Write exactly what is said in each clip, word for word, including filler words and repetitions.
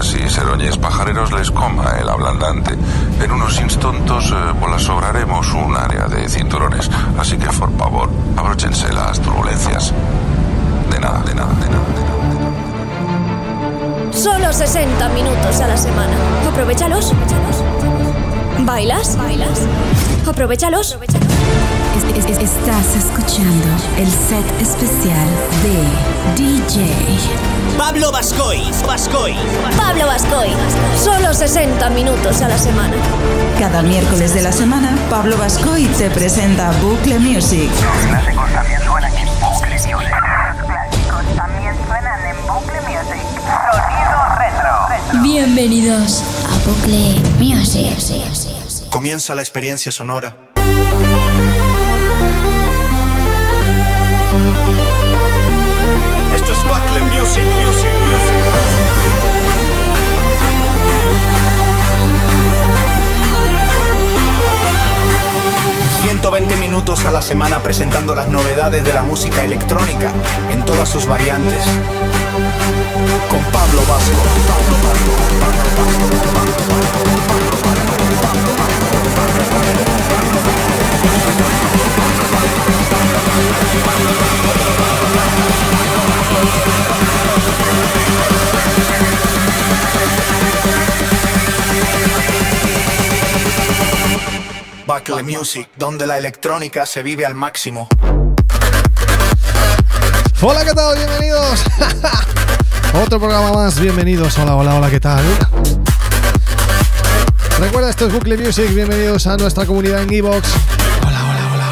Palmas y Seroñes pajareros les coma el ablandante. En unos instantos eh, pues sobraremos un área de cinturones. Así que, por favor, abróchense las turbulencias. De nada, de nada, de nada, de nada. Solo sesenta minutos a la semana. Aprovéchalos. ¿Bailas? ¿Bailas? Aprovéchalos. Es, es, es, estás escuchando el set especial de D J Pablo Bascoy. Bascoy. Pablo Bascoy. Solo sesenta minutos a la semana. Cada miércoles de la semana, Pablo Bascoy te presenta Bucle Music. Los clásicos también suenan en Bucle Music. Los clásicos también suenan en Bucle Music. Sonido retro. Bienvenidos a Bucle Music. Comienza la experiencia sonora. Esto es Bucle Music, Music, Music. ciento veinte minutos a la semana presentando las novedades de la música electrónica en todas sus variantes. Con Pablo Vasco. Pablo Vasco. Pablo Vasco. Pablo Vasco. Bucle Music, donde la electrónica se vive al máximo. Hola, ¿qué tal? Bienvenidos. Otro programa más, bienvenidos. Hola, hola, hola, ¿qué tal? Recuerda, esto es Bucle Music, bienvenidos a nuestra comunidad en iVoox. Hola, hola, hola,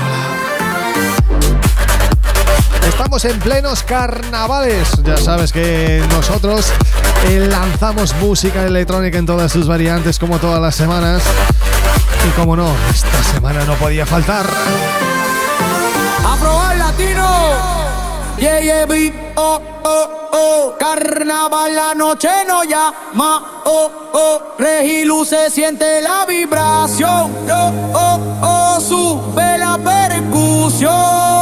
hola. Estamos en plenos carnavales. Ya sabes que nosotros eh, lanzamos música electrónica en todas sus variantes, como todas las semanas. Y como no, esta semana no podía faltar. Afro latino. Yeah, yeah, beat, oh, oh, oh. Carnaval, la noche no llama, oh, oh. Regilu se siente la vibración, oh, oh, oh. Sube la percusión.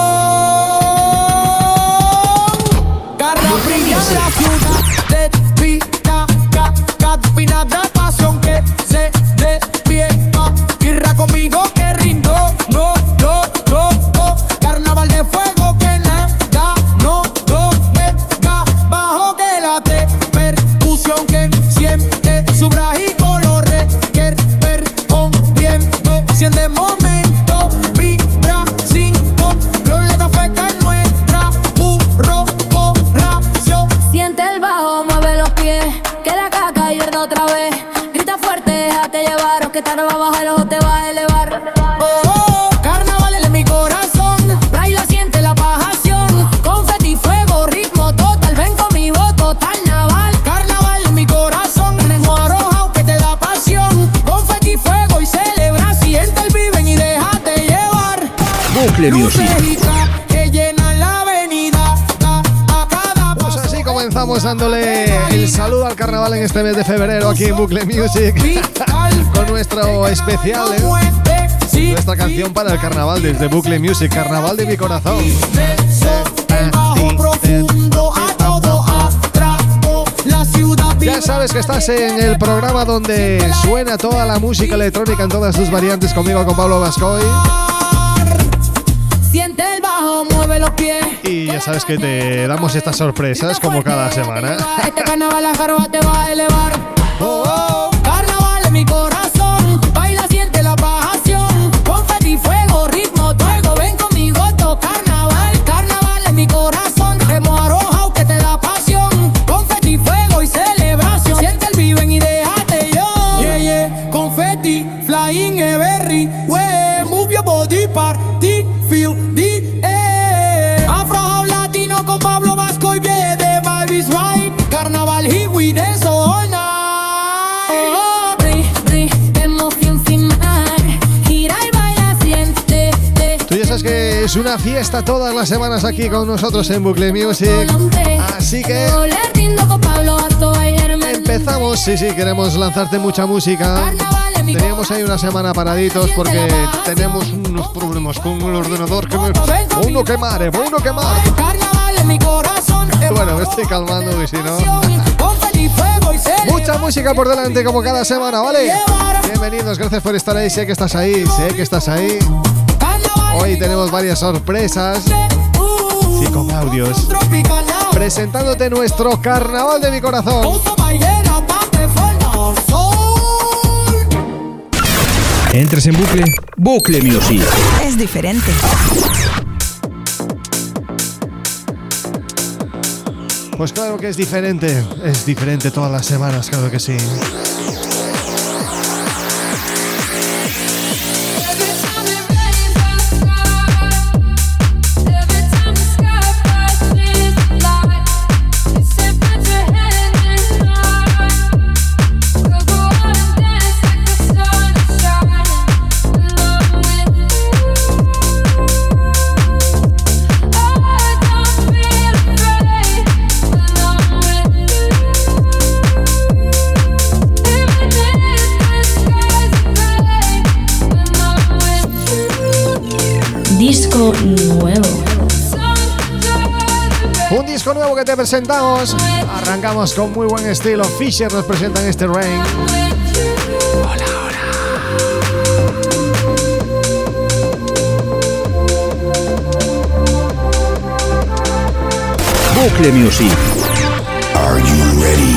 Carnaval brilla en la ciudad, despida, ca, capina de pasión que se despierta. Irra conmigo que rindo, no, no, no, no. Carnaval de fuego que nada, no, no, venga. Bajo que late, percusión que siente su braje y colores. Que ver con viento, siente momento, vibra sin violeta feca en nuestra burro borración. Siente el bajo, mueve los pies, que la caca hierda otra vez. Grita fuerte, déjate llevar, o que tarde va a bajar, el ojo te va a elevar. Oh, oh, carnaval en mi corazón, baila, siente la pasión. Confeti, fuego, ritmo total, ven conmigo, total naval. Carnaval en mi corazón, ritmo arrojado que te da pasión. Confeti, fuego y celebra, siente el viven y déjate llevar. Bucle Music. Que llenan la avenida, a, a cada Pues paso. así comenzamos dándole el saludo al carnaval en este mes de febrero aquí en Bucle Music. Con nuestro especial, ¿eh? Nuestra canción para el carnaval desde Bucle Music, Carnaval de mi corazón. Ya sabes que estás en el programa donde suena toda la música electrónica en todas sus variantes, conmigo, con Pablo Bascoy. Siente el bajo, mueve los pies. Y ya sabes que te damos estas sorpresas como cada semana. Este carnaval la jarba te va a elevar. Oh, oh. Carnaval en mi corazón, baila, siente la pasión. Confeti, fuego, ritmo, fuego, ven conmigo, to carnaval. Carnaval en mi corazón, remo arrojado que te da pasión. Confeti, fuego y celebración. Siente el viven y déjate yo. Yeah, yeah. Confeti, flying everywhere. Move your body, party, feel the air. Afro latino con Pablo Vasco y yeah, the vibe is right. Carnaval, here we dance all night. Tú ya sabes que es una fiesta todas las semanas aquí con nosotros en Bucle Music. Así que empezamos, sí, sí, queremos lanzarte mucha música. Teníamos ahí una semana paraditos porque tenemos unos problemas con el ordenador que me... Uno que mare, uno que mare. Bueno, me estoy calmando y si no... Mucha música por delante como cada semana, ¿vale? Bienvenidos, gracias por estar ahí. Sé que estás ahí, sé que estás ahí. Hoy tenemos varias sorpresas. Sí, con audios. Presentándote nuestro carnaval de mi corazón. Entres en bucle, Bucle Music. Es diferente. Pues claro que es diferente. Es diferente todas las semanas, claro que sí. Disco nuevo. Un disco nuevo que te presentamos. Arrancamos con muy buen estilo. Fisher nos presenta en este Rain. Hola, hola. Bucle Music. Are you ready?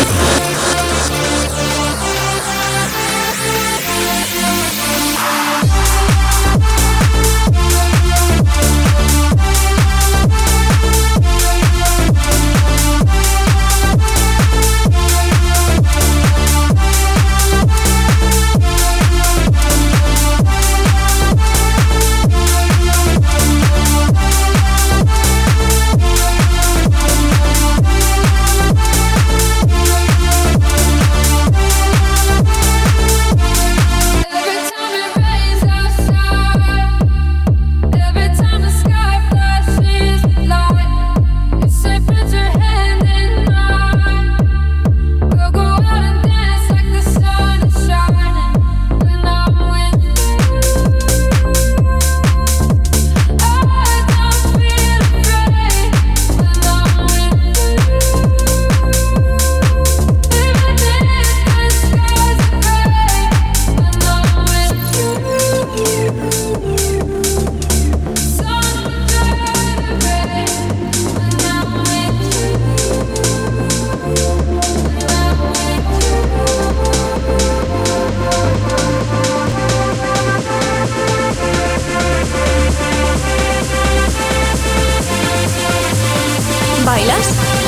¿Bailas?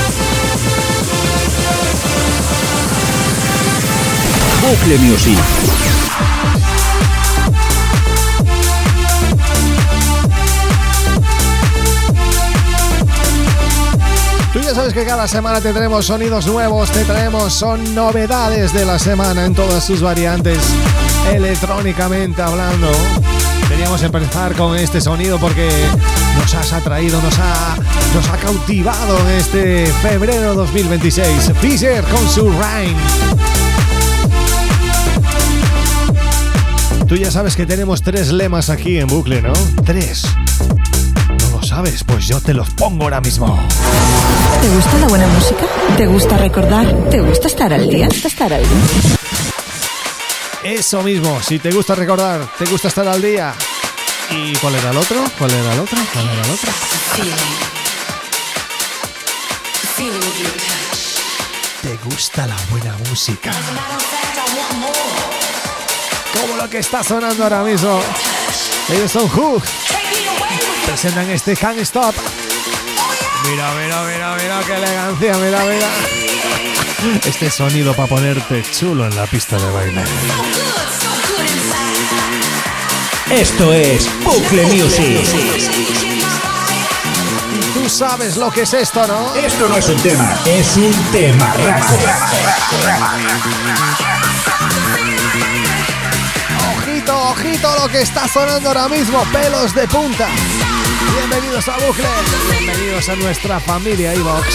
Bucle Music. Tú ya sabes que cada semana te traemos sonidos nuevos, te traemos son novedades de la semana en todas sus variantes, electrónicamente hablando. Queríamos empezar con este sonido porque nos has atraído, nos ha, nos ha cautivado en este febrero dos mil veintiséis. Fisher con su Rain. Tú ya sabes que tenemos tres lemas aquí en bucle, ¿no? Tres. ¿No lo sabes? Pues yo te los pongo ahora mismo. ¿Te gusta la buena música? ¿Te gusta recordar? ¿Te gusta estar al día? ¿Estar al día? Eso mismo, si te gusta recordar, te gusta estar al día. ¿Y cuál era el otro? ¿Cuál era el otro? ¿Cuál era el otro? ¿Te gusta la buena música? Como lo que está sonando ahora mismo. Ellos son Who. Presentan este Can't Stop. Mira, mira, mira, mira, qué elegancia, mira, mira. Este sonido para ponerte chulo en la pista de baile. Esto es Bucle Music. Tú sabes lo que es esto, ¿no? Esto no es un tema, es un tema raco. Ojito, ojito lo que está sonando ahora mismo. Pelos de punta. Bienvenidos a Bucle. Bienvenidos a nuestra familia iVox.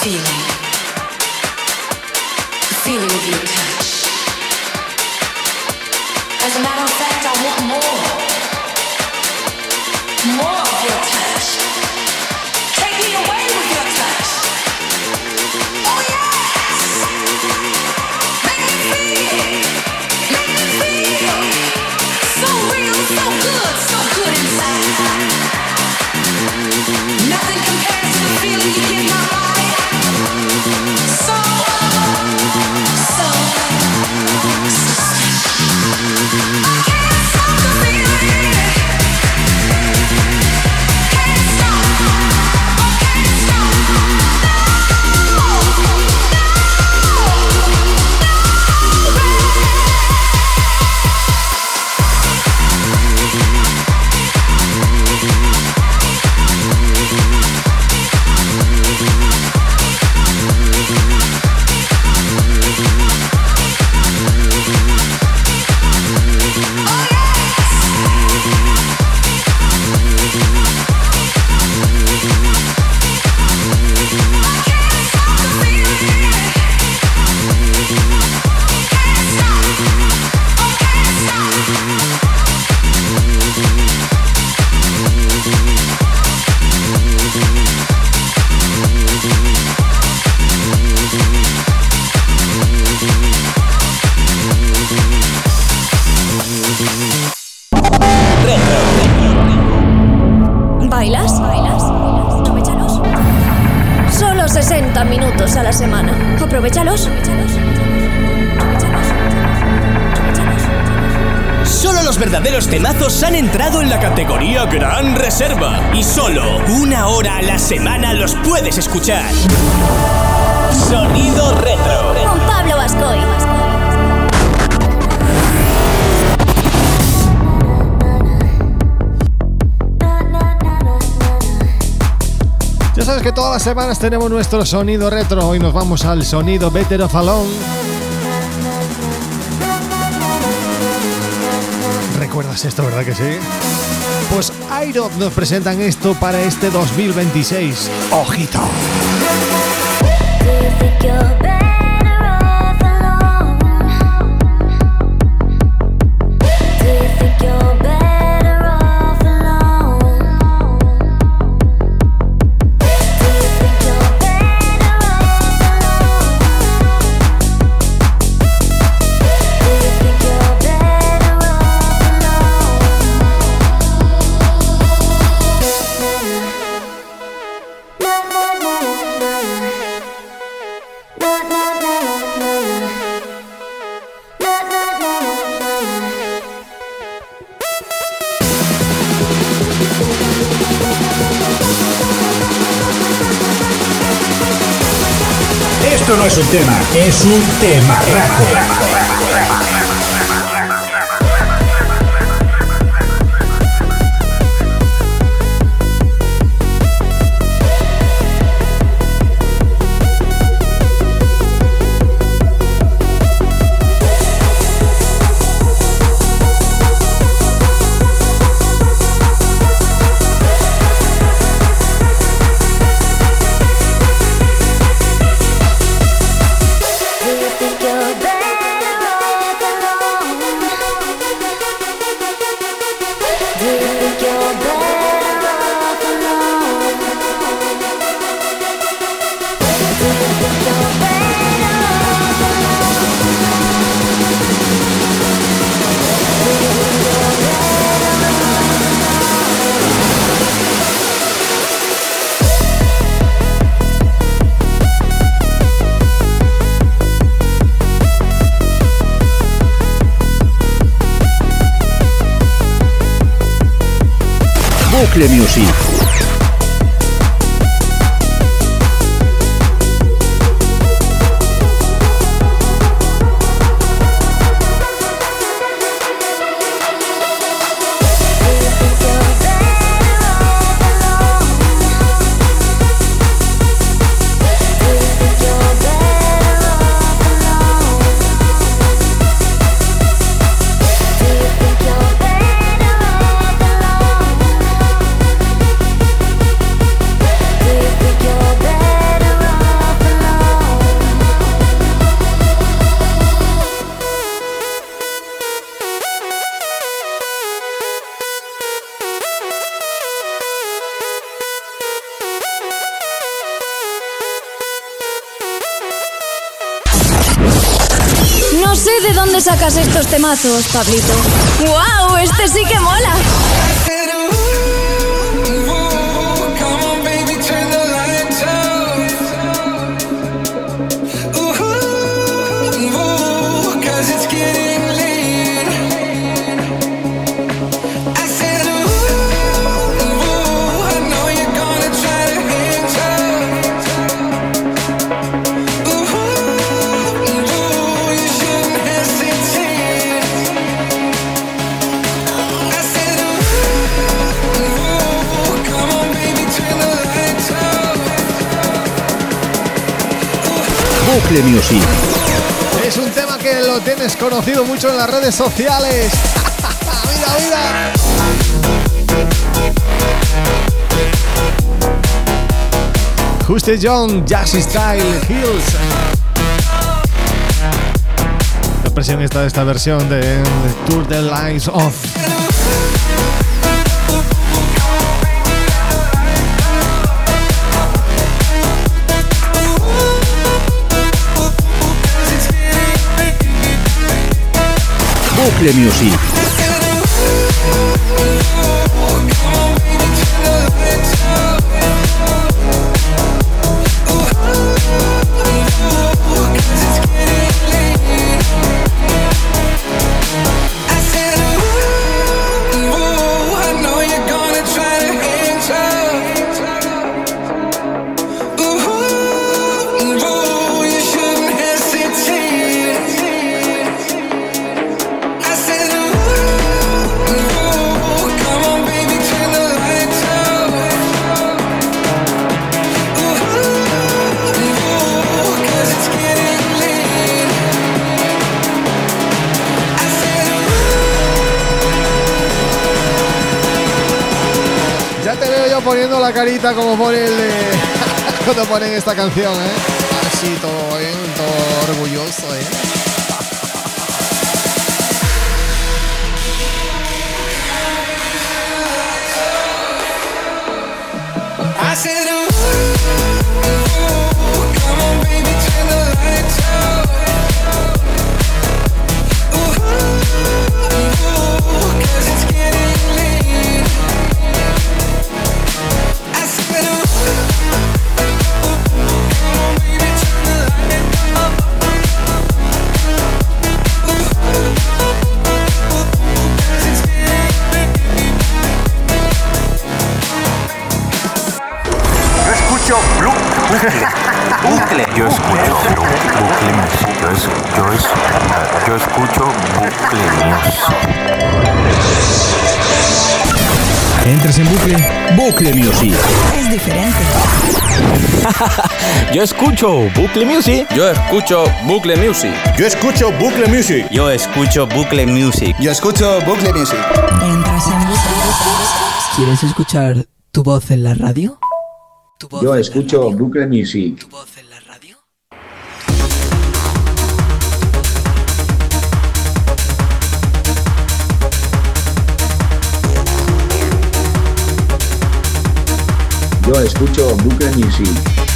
feeling. The feeling of your touch. As a matter of fact, I want more. More of your touch. Take me away with your touch. Oh yes! Make me feel. Make me feel. So real, so good, so good inside. Nothing compares to the feeling you give my body. So, so, so special. I can't stop the feeling. Can't stop. Can't stop. No, no, no, ¿Bailas? ¿Bailas? Aprovechalos. Solo sesenta minutos a la semana. Aprovechalos. Solo los verdaderos temazos han entrado en la categoría Gran Reserva. Y solo una hora a la semana los puedes escuchar. Sonido Retro. Con Pablo Bascoy. Ya sabes que todas las semanas tenemos nuestro sonido retro. Hoy nos vamos al sonido Better Off Alone. ¿Recuerdas esto, verdad que sí? Pues Airo nos presentan esto para este dos mil veintiséis. ¡Ojito! Esto no es un tema, es un temarraco. Bucle Music. No sé de dónde sacas estos temazos, Pablito. ¡Guau! Este sí que mola. Bucle Music. Es un tema que lo tienes conocido mucho en las redes sociales. ¡Mira, mira! Juste John, Jazzy Style, Hills. La presión está de esta versión de, de Tour the Lines Off. Bucle Music. Poniendo la carita como pone el de cuando ponen esta canción, ¿eh? Así todo bien, todo orgulloso, ¿eh? I said, ooh, come on, baby, turn the lights up. Ooh, ooh, 'cause it's getting late. I said, ooh, come on, baby, turn the lights up. Bucle. Yo escucho Bucle Music. Yo, es, yo, es, yo escucho Bucle Music. Entres en Bucle. Bucle Music. Es diferente. Yo escucho Bucle Music. Yo escucho Bucle Music. Yo escucho Bucle Music. Yo escucho Bucle Music. Yo escucho Bucle Music. Entras en Bucle. ¿Quieres escuchar tu voz en la radio? Yo escucho Bucle Music. ¿Tu voz en la radio? Yo escucho Bucle Music.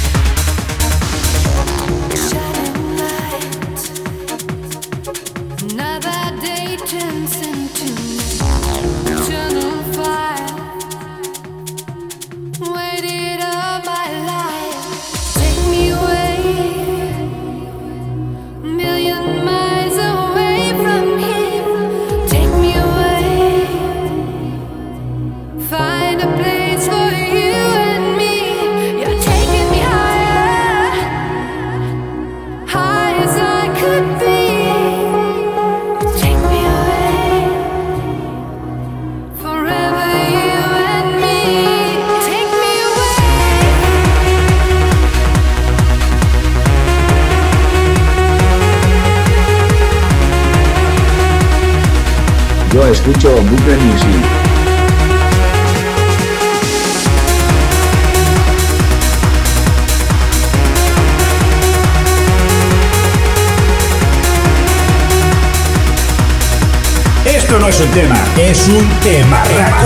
Yo escucho Bucle Music. Esto no es un tema, es un tema.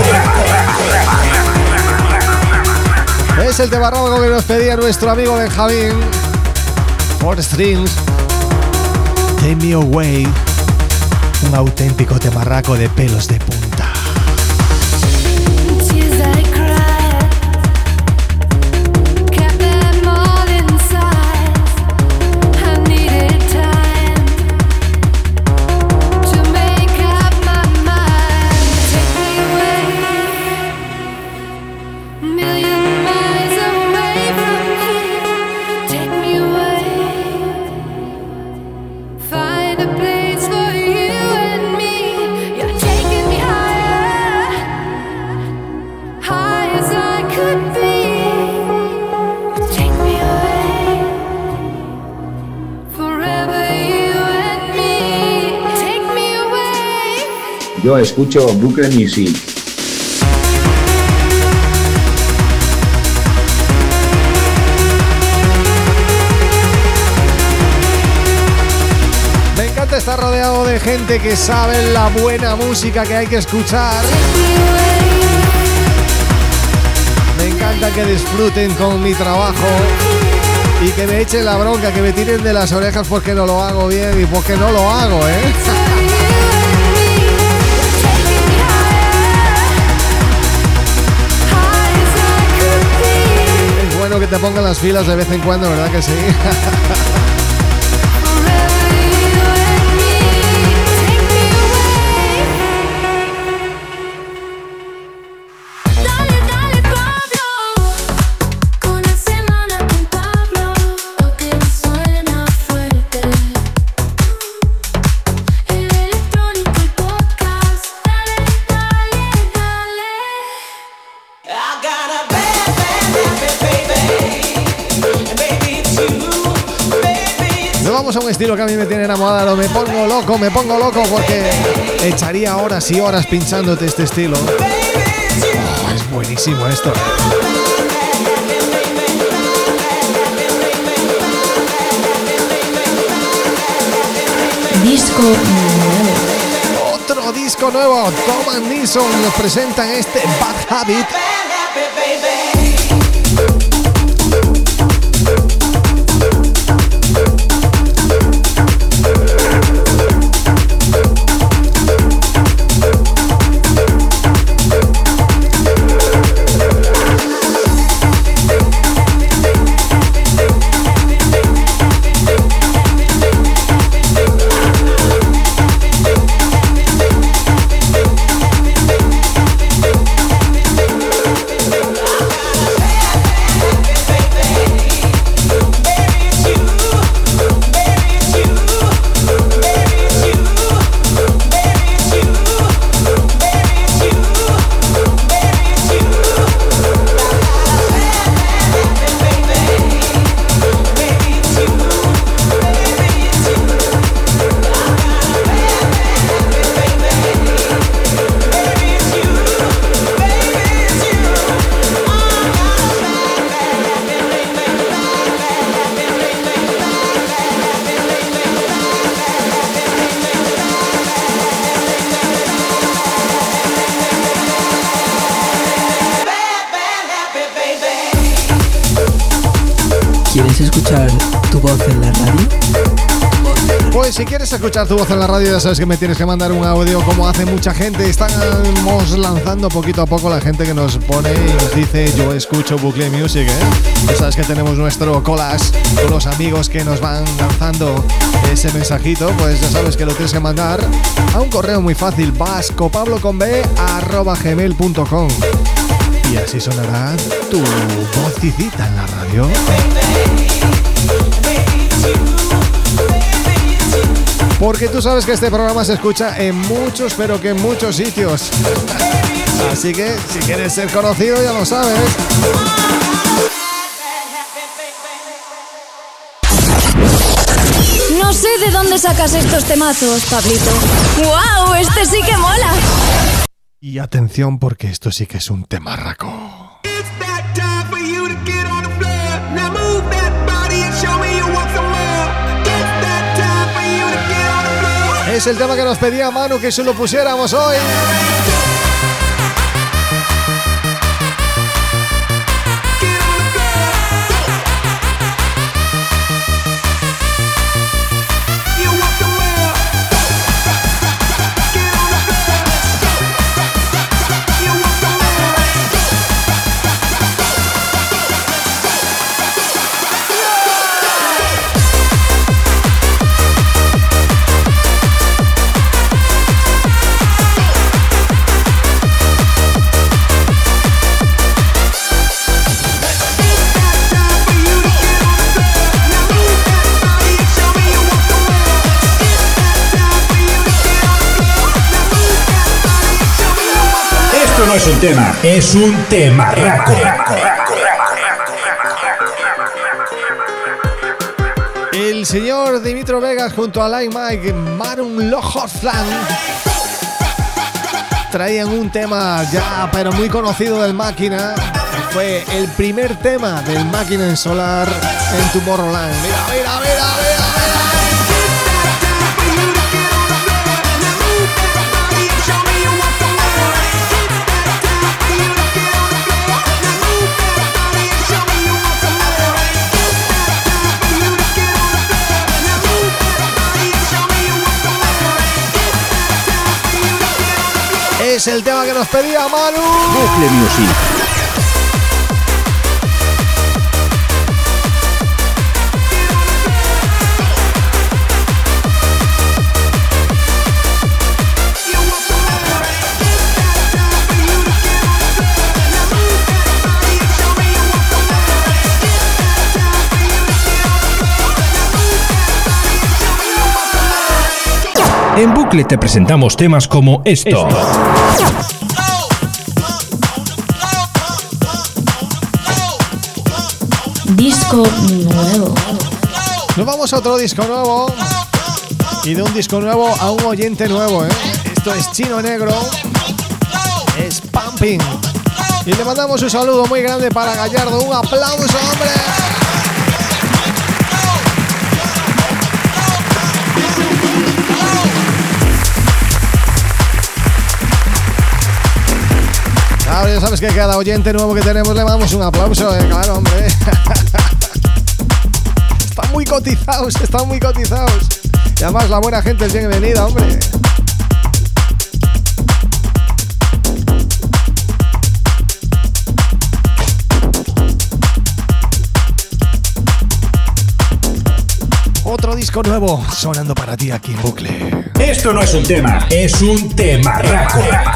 Es el tema rápido que nos pedía nuestro amigo Benjamín. Four Strings. Take Me Away, un auténtico temarraco de pelos de punta. Yo escucho Bucle Music. Me encanta estar rodeado de gente que sabe la buena música que hay que escuchar. Me encanta que disfruten con mi trabajo y que me echen la bronca, que me tiren de las orejas porque no lo hago bien y porque no lo hago, ¿eh? Es bueno que te pongan las filas de vez en cuando, ¿verdad que sí? A un estilo que a mí me tiene enamorado, me pongo loco, me pongo loco porque echaría horas y horas pinchándote este estilo. Oh, es buenísimo esto. Disco nuevo. Otro disco nuevo. Tom and Nilsson nos presentan este Bad Habit. ¿Quieres escuchar tu voz en la radio? Pues si quieres escuchar tu voz en la radio, ya sabes que me tienes que mandar un audio, como hace mucha gente. Estamos lanzando poquito a poco la gente que nos pone y nos dice yo escucho Bucle Music, ¿eh? Ya sabes que tenemos nuestro collage con los amigos que nos van lanzando ese mensajito. Pues ya sabes que lo tienes que mandar a un correo muy fácil, vascopabloconb arroba gmail punto com. Y así sonará tu vocecita en la radio. Porque tú sabes que este programa se escucha en muchos, pero que en muchos sitios. Así que si quieres ser conocido, ya lo sabes. No sé de dónde sacas estos temazos, Pablito. ¡Guau! Este sí que mola. Y atención, porque esto sí que es un temarraco. Es el tema que nos pedía Manu que se lo pusiéramos hoy. You want the no es un tema, es un temarraco. El señor Dimitro Vegas junto a Like Mike, Maroon Lohotzlan traían un tema ya pero muy conocido del Máquina. Fue el primer tema del Máquina en Solar en Tomorrowland. Mira, mira, mira, mira, es el tema que nos pedía Manu. Bucle Music. En Bucle te presentamos temas como esto. Disco nuevo. Nos vamos a otro disco nuevo. Y de un disco nuevo a un oyente nuevo, ¿eh? Esto es Chino Negro. Es Pumping. Y le mandamos un saludo muy grande para Gallardo. Un aplauso, hombre. Claro, ya sabes que cada oyente nuevo que tenemos le damos un aplauso, ¿eh? Claro, hombre. Están muy cotizados, están muy cotizados. Y además la buena gente es bienvenida, hombre. Otro disco nuevo sonando para ti aquí en Bucle. Esto no es un tema, es un temarraco.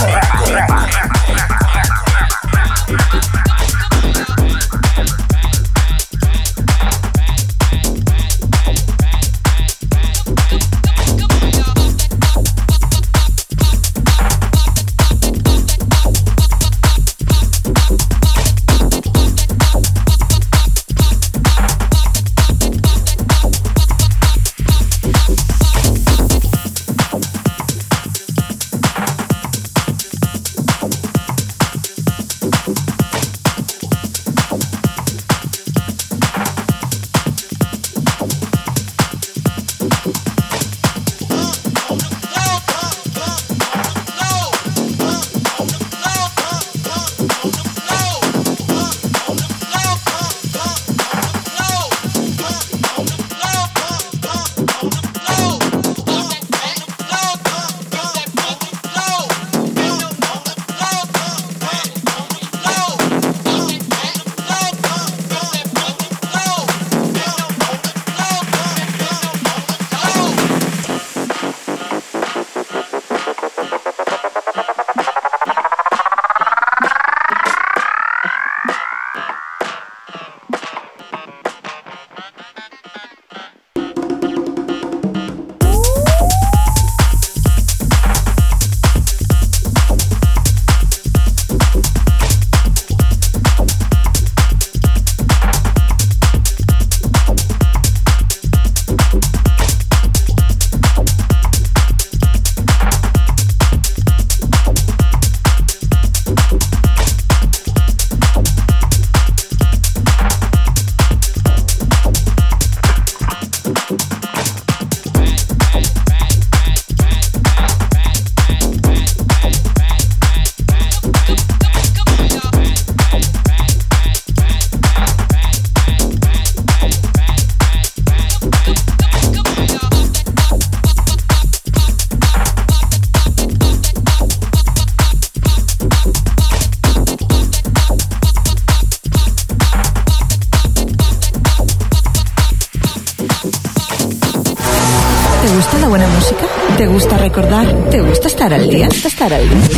¿Te gusta la buena música? ¿Te gusta recordar? ¿Te gusta estar al día? ¿Estar al día?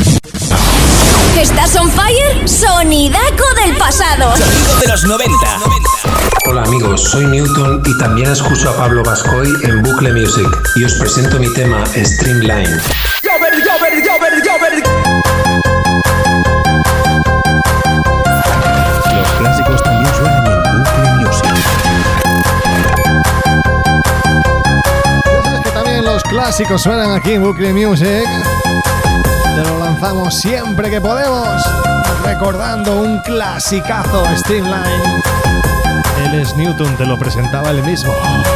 ¿Estás on fire? Sonidaco del pasado. Sonido de los noventa. Hola amigos, soy Newton y también escucho a Pablo Bascoy en Bucle Music y os presento mi tema Streamline. Yo, ver, yo, ver, yo, ver, yo, ver. clásicos suenan aquí en Bucle Music. Te lo lanzamos siempre que podemos, recordando un clasicazo, Streamline. Él es Newton, te lo presentaba él mismo.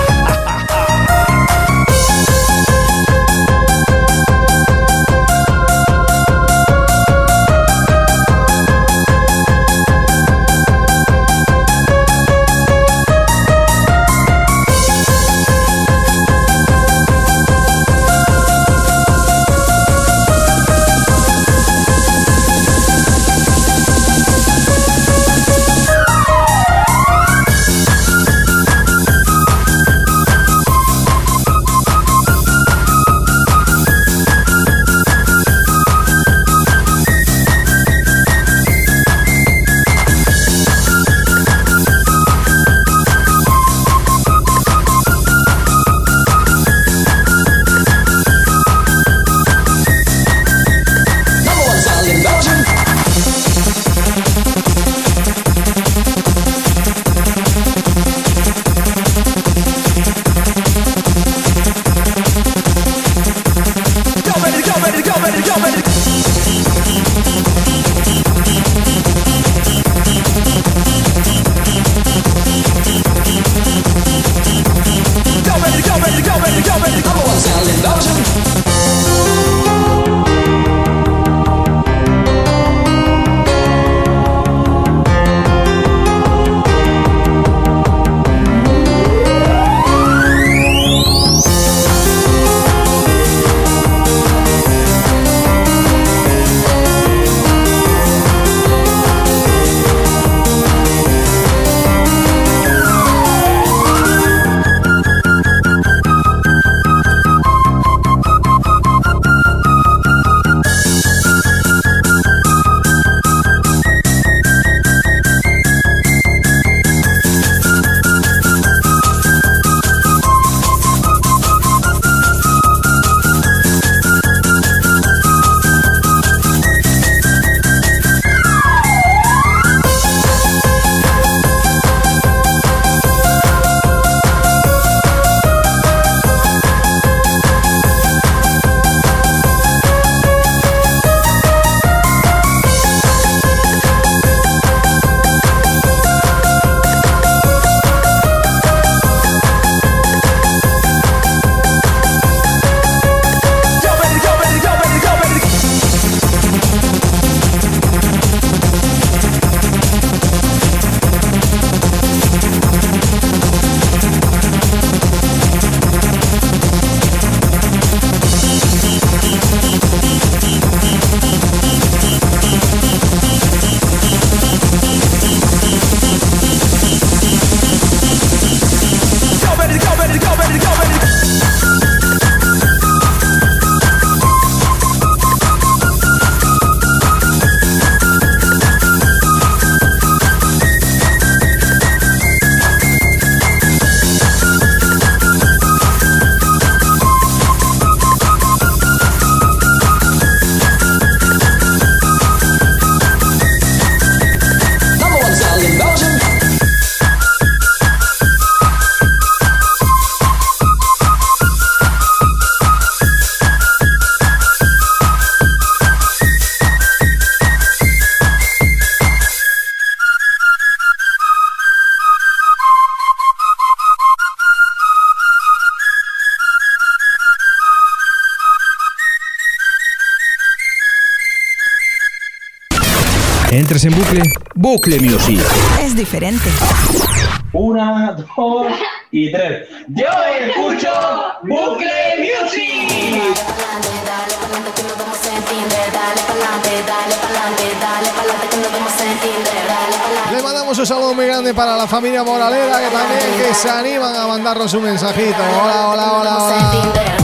Entres en bucle, Bucle Music. Es diferente. Una, dos y tres. Yo escucho Bucle Music. Le mandamos un saludo muy grande para la familia Moralera, que también que se animan a mandarnos un mensajito. Hola, hola, hola, hola.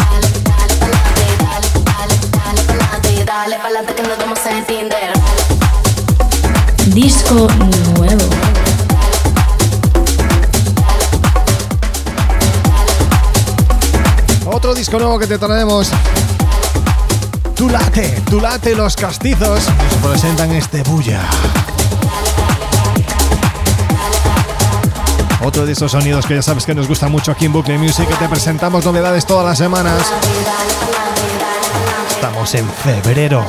Dale pa'lante que nos vamos a entender. disco nuevo. Otro disco nuevo que te traemos. Tu late, tu late, los castizos nos presentan este bulla. Otro de estos sonidos que ya sabes que nos gusta mucho aquí en Bucle Music, que te presentamos novedades todas las semanas. Estamos en febrero.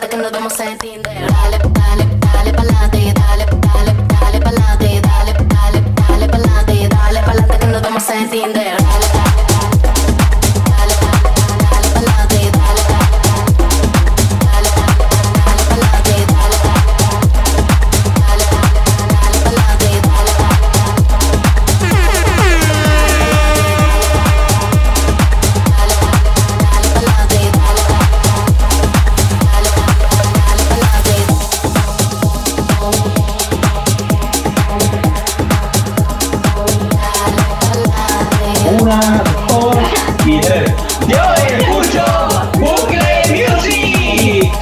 Una, dos y tres. Yo escucho Bucle Music.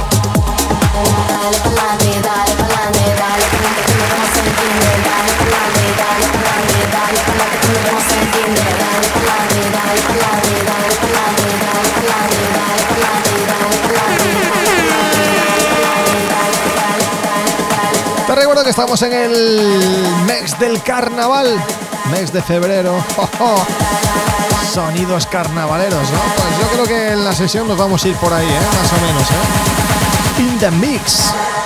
Te recuerdo que estamos en el mes del carnaval, mes de febrero. Oh, oh. Sonidos carnavaleros, ¿no? Pues yo creo que en la sesión nos vamos a ir por ahí, ¿eh? Más o menos, ¿eh? In the mix.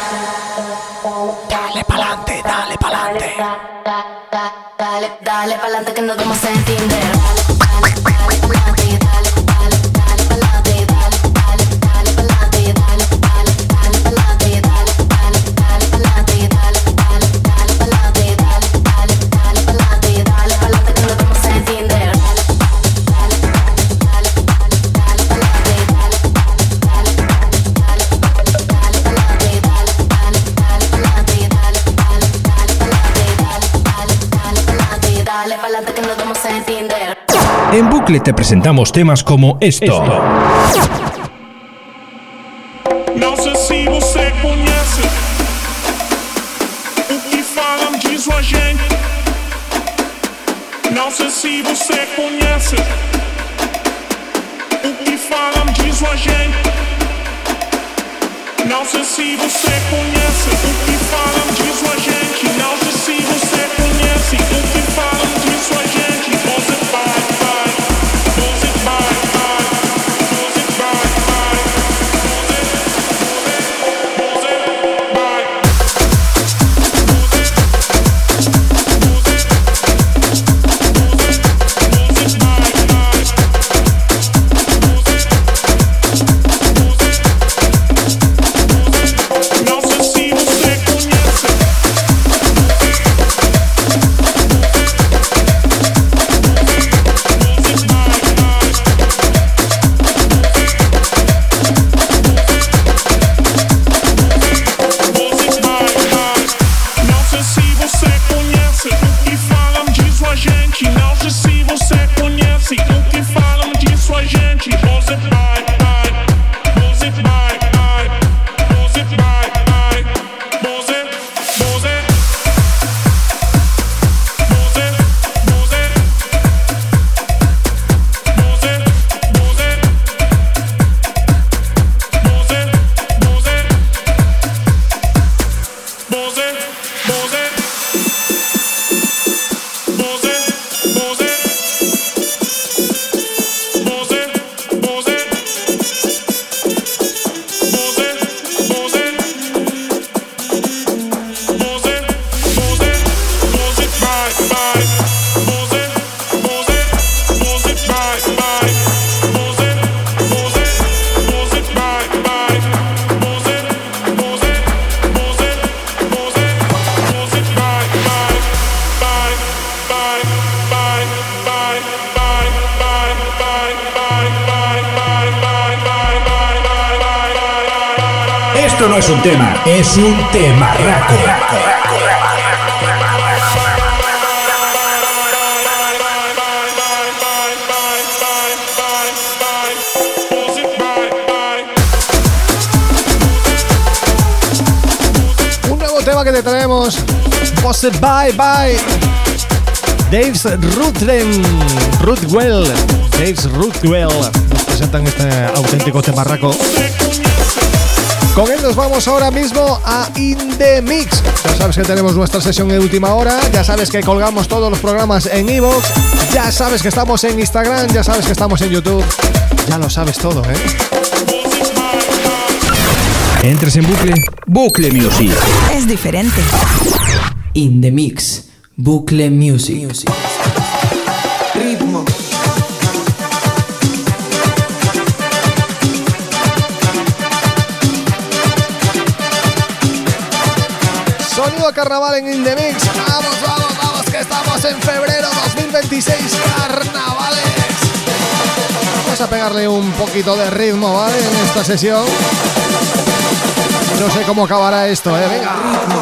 Dale pa'lante, dale pa'lante. Dale, dale pa'lante que nos vamos a entender. En Bucle te presentamos temas como esto. esto. Não sei se você conhece o que falam disso a gente. Não sei se você conhece o que falam disso a gente. Não sei se você conhece o que falam disso a gente. Não sei se você conhece o que falam disso a gente. Você vai, vai, você vai, vai, você vai, vai, você, você vai. Não sei se você conhece. Não sei se você conhece o que falam disso a gente. Não sei se você conhece o que falam disso a gente. Você vai, vai, você vai, vai, você vai, vai, você, você, você, você, você, Esto no es un tema, es un temarraco. tema que te traemos, Pose Bye Bye. Dave's Rutren, Rutwell, Dave's Rutwell nos presentan este auténtico temarraco. Con él nos vamos ahora mismo a In The Mix. Ya sabes que tenemos nuestra sesión de última hora. Ya sabes que colgamos todos los programas en iVoox. Ya sabes que estamos en Instagram. Ya sabes que estamos en YouTube. Ya lo sabes todo, ¿eh? Entres en bucle. Bucle Music. Es diferente. In The Mix. Bucle Music. Ritmo. Sonido carnaval en In The Mix. Vamos, vamos, vamos, que estamos en febrero dos mil veintiséis. Carnavales. Vamos a pegarle un poquito de ritmo, ¿vale? En esta sesión. No sé cómo acabará esto, ¿eh? Venga. Ritmo.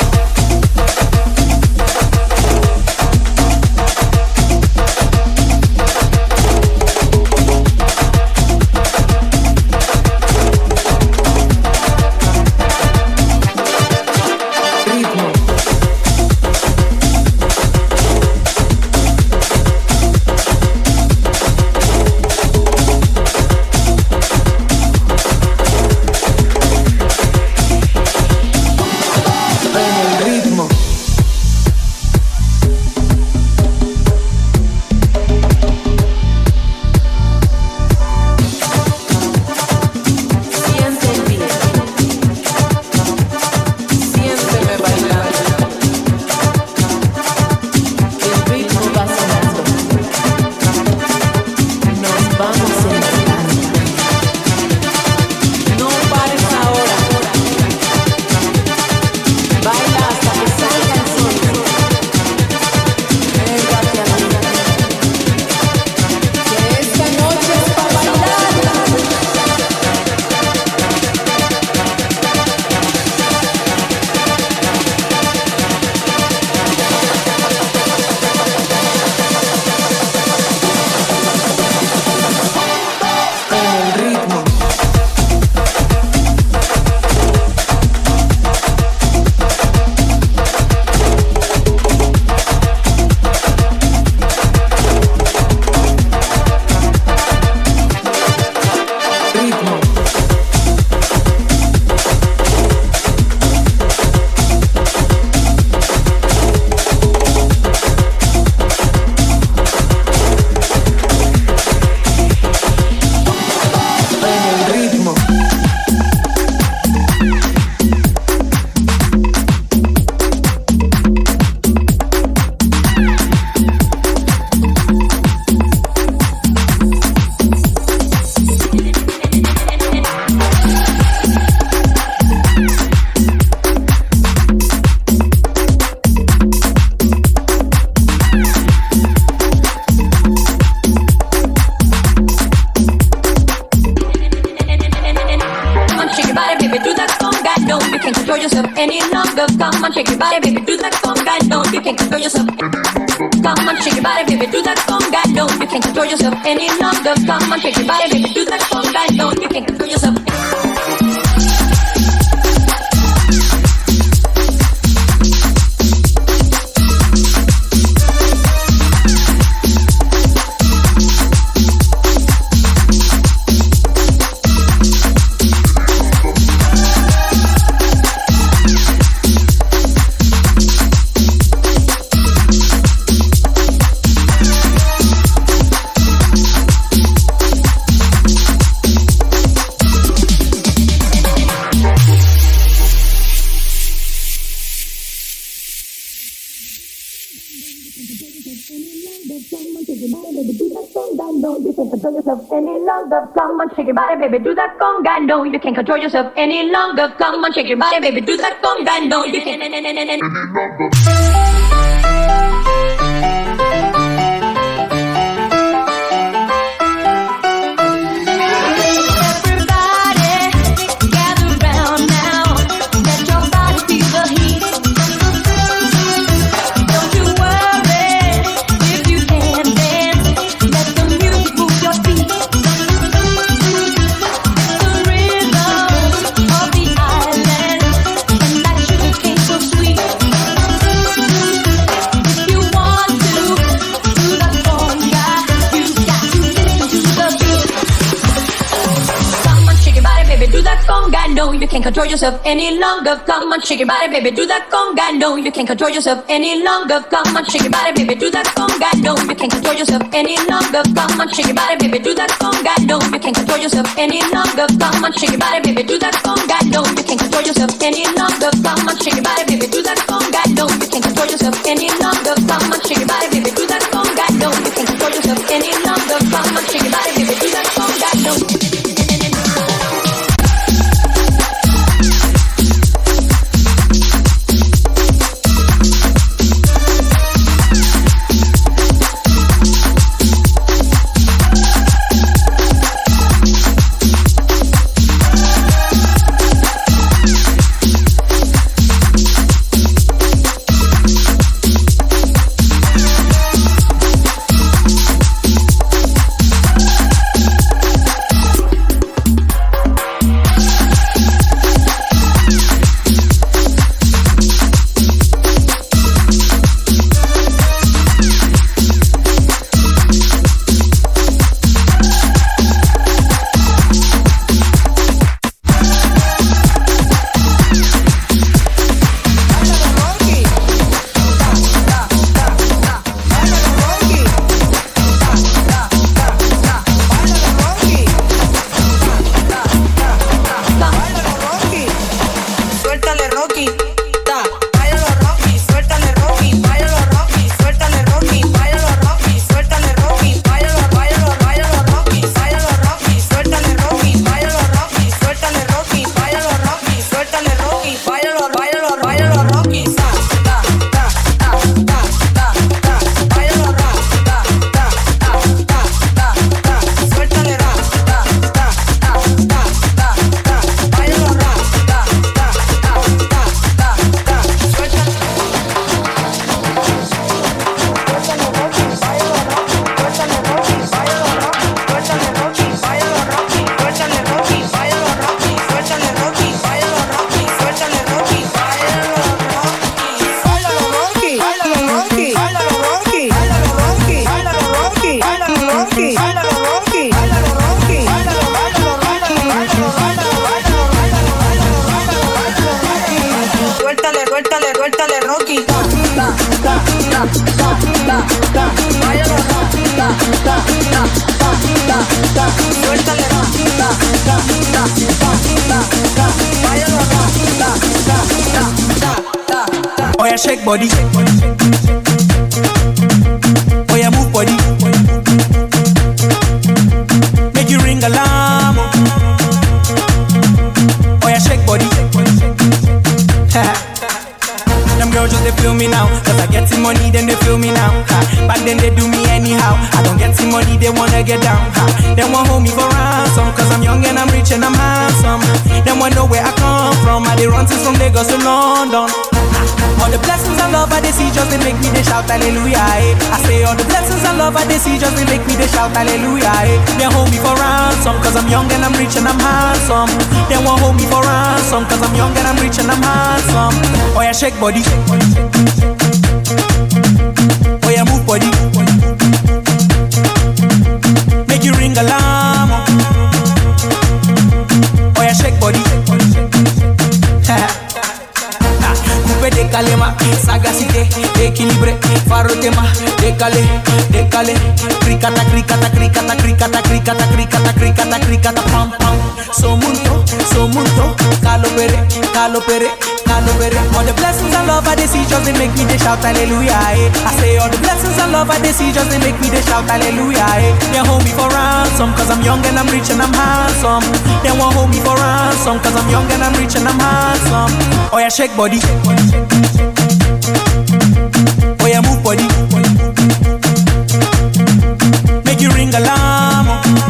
Come on, shake your body, baby, do that conga. No, you can't control yourself any longer. Come on, shake your body, baby, do that conga. No, you can't any longer. Can't so baby, do that conga. No, you can't control yourself any longer. Come on, shake your body, baby, do that conga. No, you can't control yourself any longer. Come on, shake your body, baby, do that conga. No, you can't control yourself any longer. Come on, shake your body, baby, do that conga. No, you can't control yourself any longer. Come on, shake your body, baby, do that conga. No, you can't control yourself any longer. Come on, shake your body, baby, do that conga. No, you can't control yourself any longer. Come on, shake your body, baby, do that conga. No, you can't control yourself any longer. Come on, shake your body, baby, do that conga. No. Oh yeah, shake body. Oh yeah, move body. Make you ring alarm. Oh yeah, shake body. Them girls just they feel me now, cause I get some money, then they feel me now. Ha. Back then they do me anyhow. I don't get some money, they wanna get down. Ha. They want hold me for ransom, cause I'm young and I'm rich and I'm handsome. They want know where I come from. I they run since from Lagos to London. All the blessings and love I they see just they make me they shout hallelujah. Eh. I say all the blessings and love I they see just they make me they shout hallelujah. Eh. They hold me for ransom, cause I'm young and I'm rich and I'm handsome. They want hold me for ransom, cause I'm young and I'm rich and I'm handsome. Oh yeah, shake body. Oh yeah, move body. Make you ring alarm. Oh yeah, shake body. Coupe décalé ma sagacité, équilibré, faro tema, décalé, décalé, cricata, cricata, cricata, cricata, cricata, cricata, cricata, cricata, pam pam. So munto, so munto, calo pere, calo pere, calo pere. All the blessings and love I they see just they make me they shout hallelujah. Eh. I say all the blessings and love I they see just they make me they shout hallelujah. Eh. They hold me for ransom, cause I'm young and I'm rich and I'm handsome. They won't hold me for ransom, cause I'm young and I'm rich and I'm handsome. Oh yeah, shake body. Oh yeah, move body. Make you ring alarm.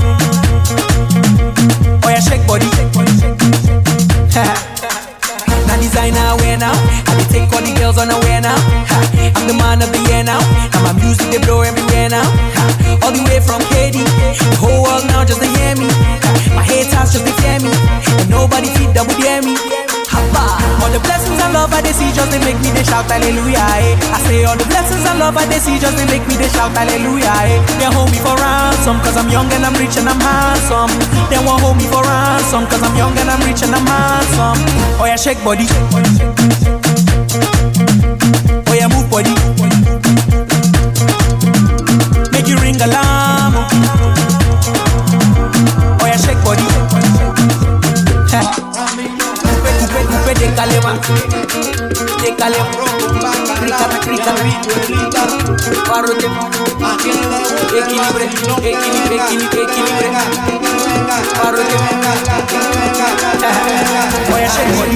Oh yeah, shake body. Now designer wear now. I be take all the girls on the wear now. Ha. I'm the man of the year now. And my music they blow everywhere now. Ha. All the way from K D, the whole world now just to hear me. Ha. My haters just to fear me, and nobody feed double dare me. All the blessings and love I they see just they make me they shout hallelujah. Eh. I say all the blessings and love I they see just they make me they shout hallelujah. Eh. They hold me for ransom cause I'm young and I'm rich and I'm handsome. They won't hold me for ransom cause I'm young and I'm rich and I'm handsome. Oh yeah, shake body. Oh yeah, move body. Make you ring alarm. Oh yeah, shake body. Coupe, coupe, décalez-moi. Décalez-moi. Cricata, cricata. Parote. Équilibré, équilibré, équilibré, équilibré. Parote. Oh yeah, shake body.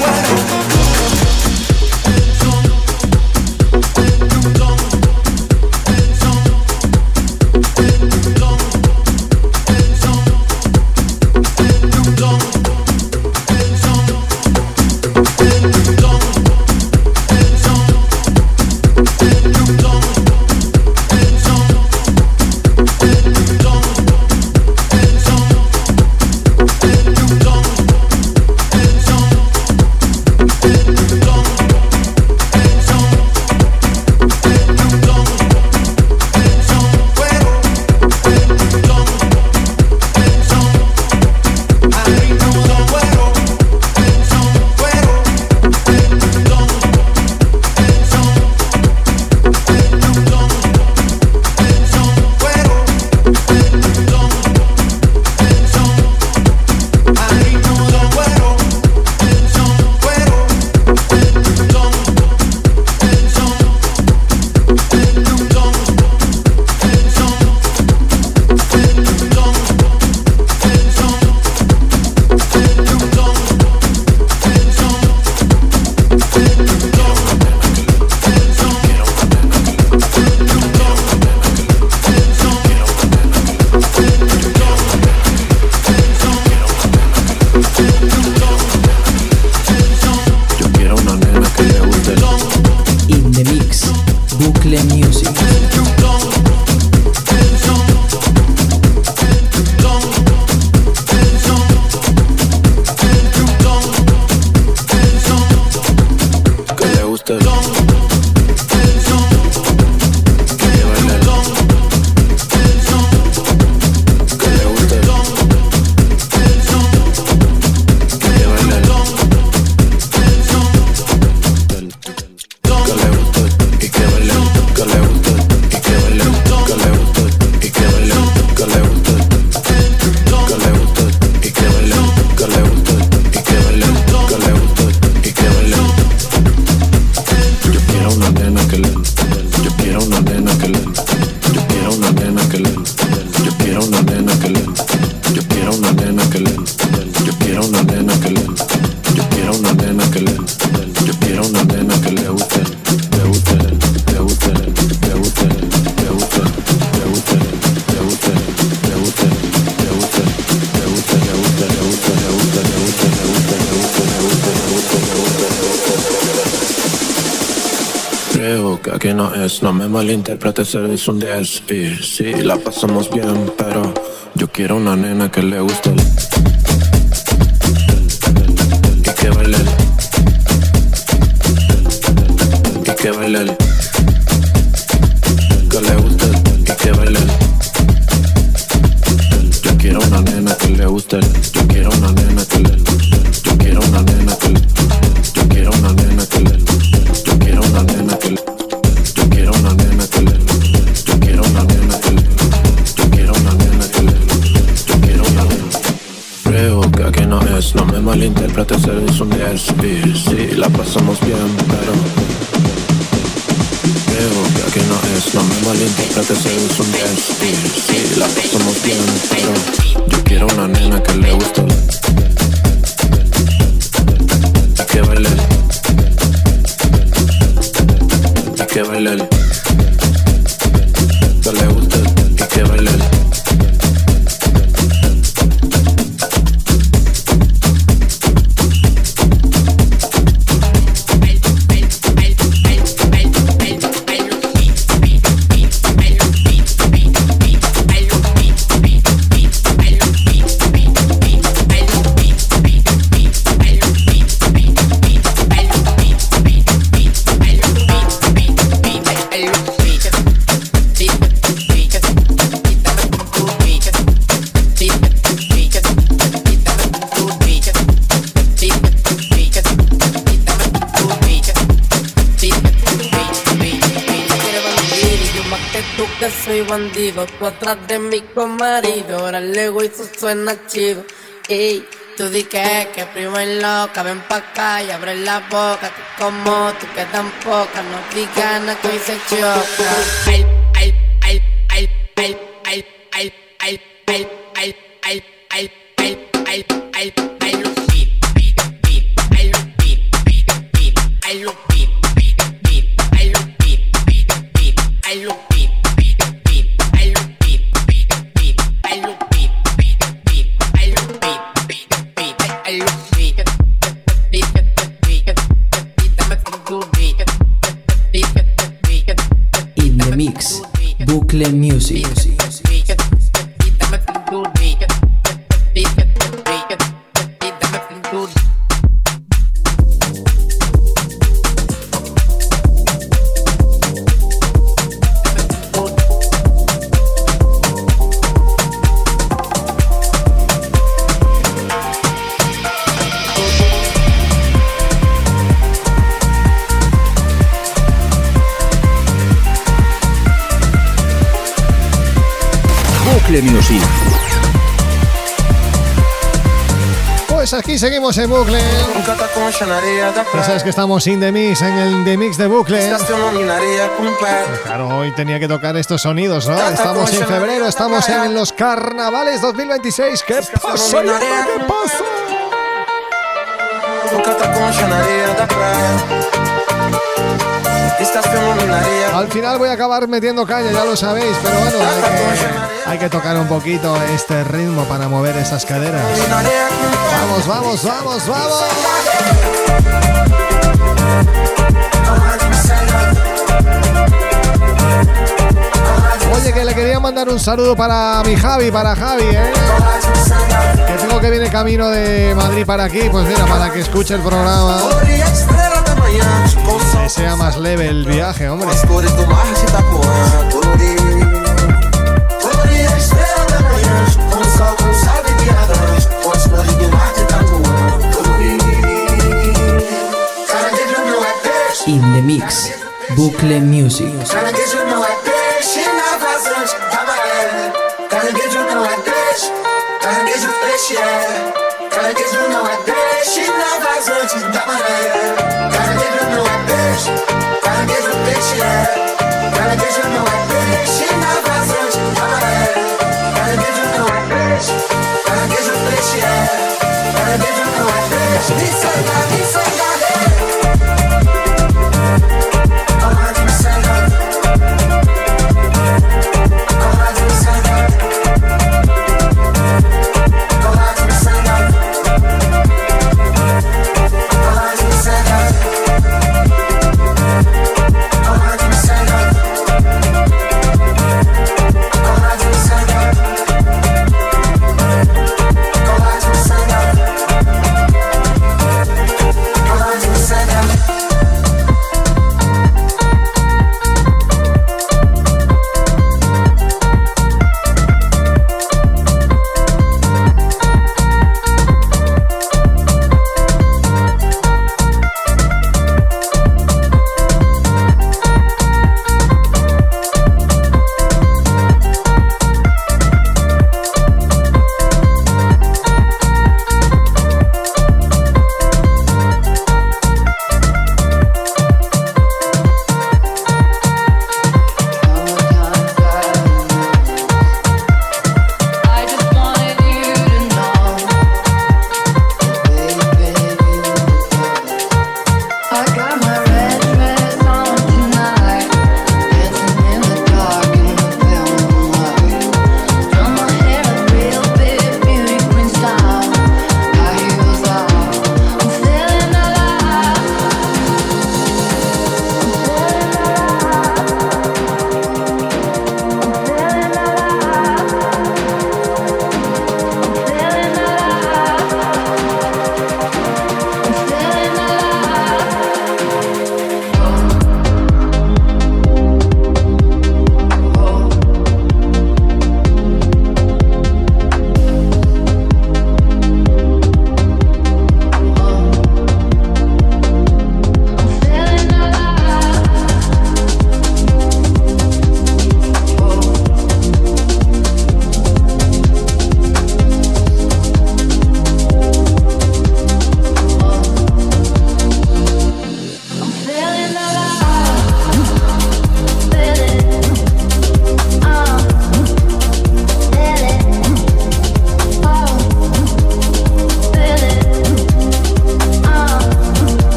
Aquí no es, no me malinterpretes, eres un diez. Y sí, la pasamos bien, pero yo quiero una nena que le guste el... Y que baile el... Y que baile el... Que le guste el... Y que baile el... Yo quiero una nena que le guste el... Yo quiero una nena que le... Yo quiero una nena que le... Yo quiero una nena que le... Yo quiero una nena que le... Yo quiero una nena que le... Yo quiero una nena que le... Yo quiero una nena que le... Yo quiero una nena. Creo que aquí no es, no me malinterpretes, eres un diez. Y sí, la pasamos bien, pero... Creo que aquí no es, no me malinterpretes, eres un diez. Y sí, la pasamos bien, pero... Yo quiero una nena que le guste el... Y que baile el... Y que baile el... Que le guste el... Y que baile el... soy bandido. Tú atrás de mí con marido. Ahora el ego y eso suena chido. Ey, tú di que, que primo es loca. Ven pa' acá y abre la boca. Que como tú quedan pocas. No digas nada que hoy se choca. Ay, ay, ay, ay, ay, ay, ay, ay, ay, ay, ay, ay, ay, ay, ay, ay, lo beat, beat, beat, ay, lo beat, beat, beat, ay, lo beat, beat, beat, ay, lo beat, beat, beat, ay, lo beat, beat, beat, ay, lo beat, beat, beat, ay, lo beat, beat, beat, ay, lo beat, beat, beat, ay, lo beat, beat, beat, beat, dame tu beat, beat, beat, In the mix, Bucle Music. Bucle Music. Pues aquí seguimos en bucle. Ya sabes que estamos in the mix, en el The Mix de bucle. Claro, hoy tenía que tocar estos sonidos, ¿no? Estamos en febrero, estamos en los carnavales dos mil veintiséis. ¿Qué pasa? ¿Qué pasa? Al final voy a acabar metiendo caña, ya lo sabéis, pero bueno, hay que, hay que tocar un poquito este ritmo para mover esas caderas. Vamos, vamos, vamos, vamos. Oye, que le quería mandar un saludo para mi Javi, para Javi, ¿eh? Que tengo que viene camino de Madrid para aquí, pues mira, para que escuche el programa. Que sea más leve el viaje, hombre. In the mix, Bucle Music.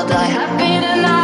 I'll die happy tonight.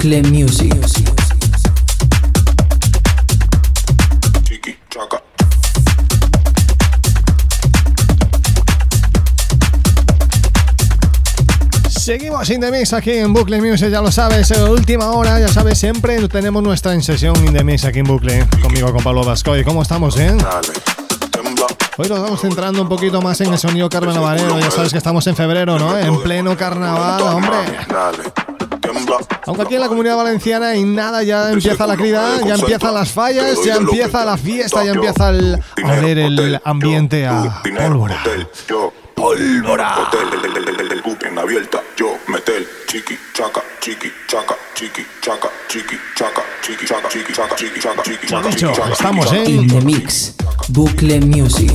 Bucle Music. Seguimos in the mix aquí en Bucle Music, ya lo sabes, en la última hora, ya sabes, siempre tenemos nuestra en sesión in the mix aquí en Bucle, conmigo, con Pablo Bascoy. ¿Cómo estamos, eh? Hoy nos vamos centrando un poquito más en el sonido carnavalero, ya sabes que estamos en febrero, ¿no? En pleno carnaval, hombre. Aunque aquí en la Comunidad Valenciana y nada, ya empieza la crida, ya empiezan las fallas, ya empieza la fiesta, ya empieza el, a ver el ambiente a pólvora. Pólvora. En abierta, yo meter chiqui chaca, chiqui chaca, chiqui chaca, chiqui chaca, chiqui chaca, chiqui chaca, chiqui chaca, chiqui chaca. Dicho, estamos en In the Mix, Bucle Music.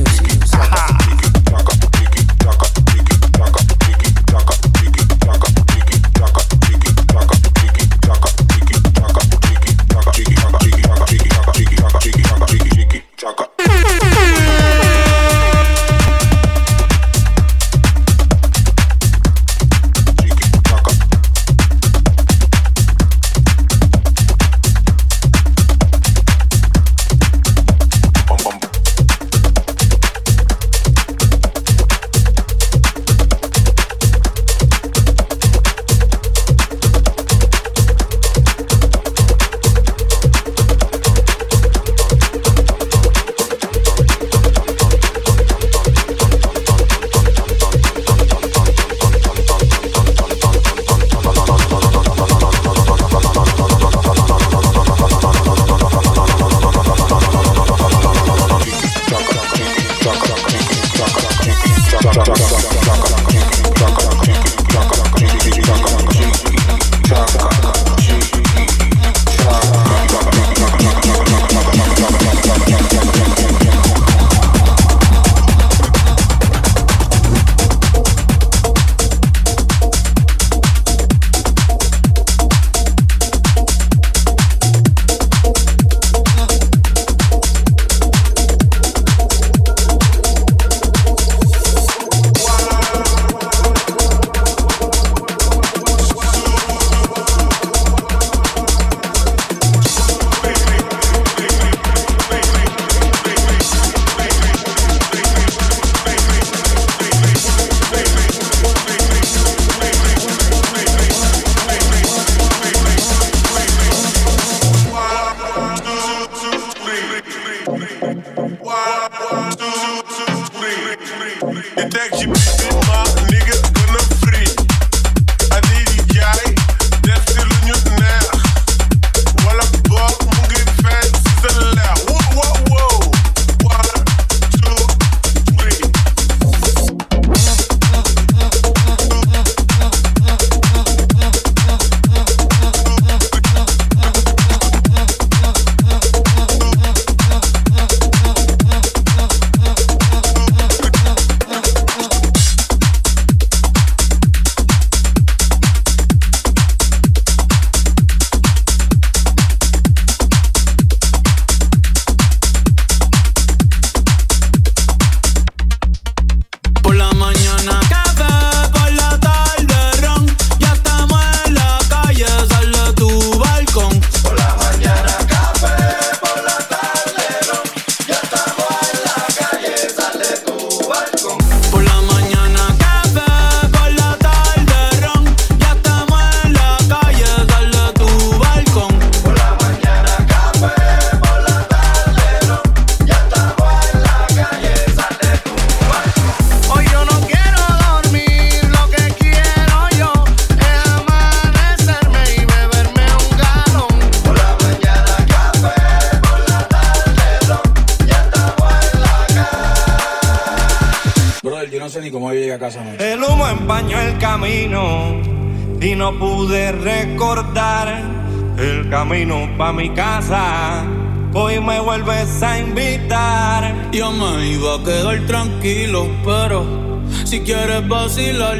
El humo empañó el camino y no pude recordar el camino pa' mi casa. Hoy me vuelves a invitar. Yo me iba a quedar tranquilo, pero si quieres vacilar,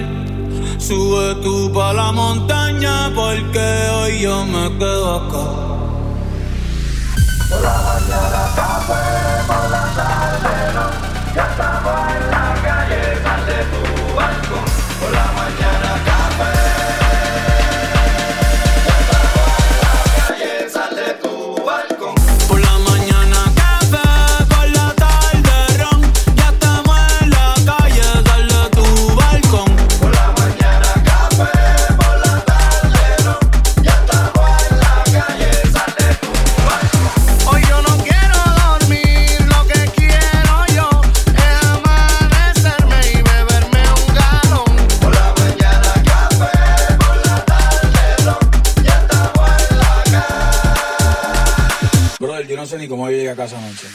sube tú pa' la montaña, porque hoy yo me quedo acá. Por la mañana café, por la tarde no. Ya estamos en la calle, sal de tu balcón. Por la mañana café. Ya estamos en llegue a casa anoche.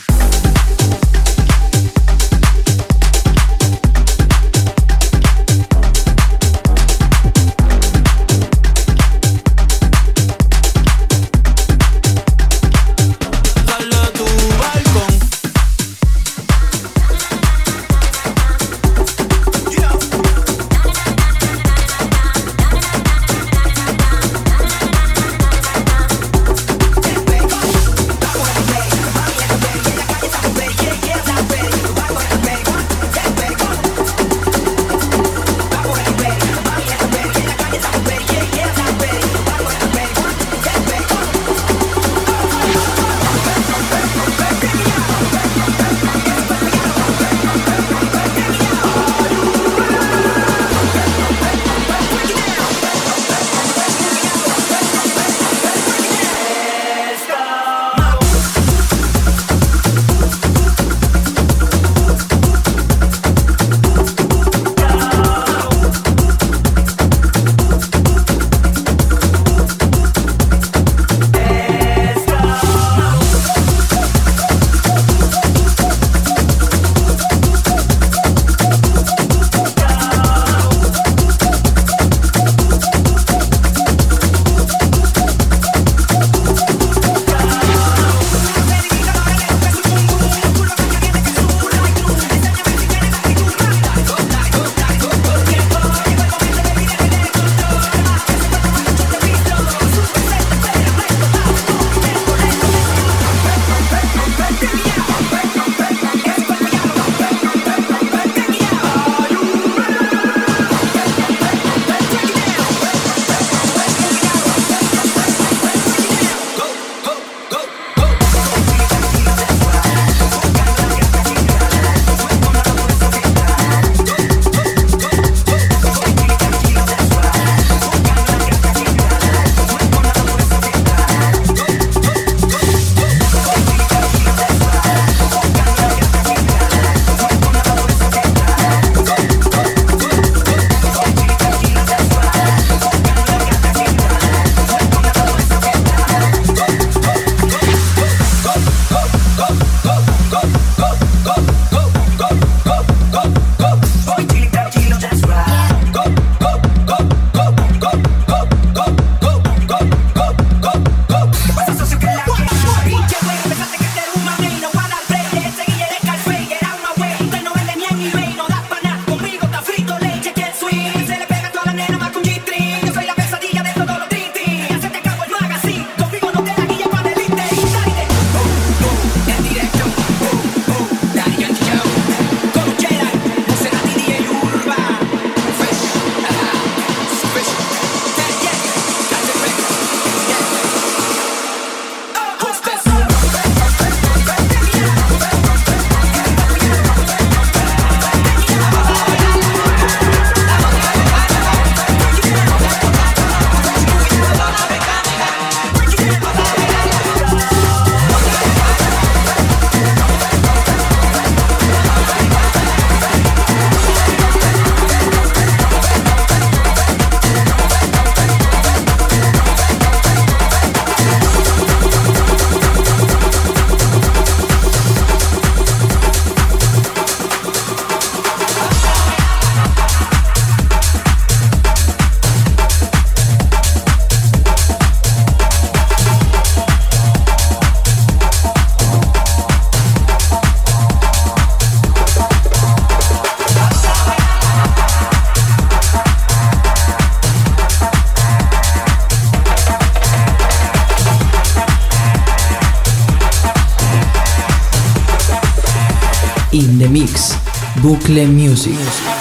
In the Mix, Bucle Music.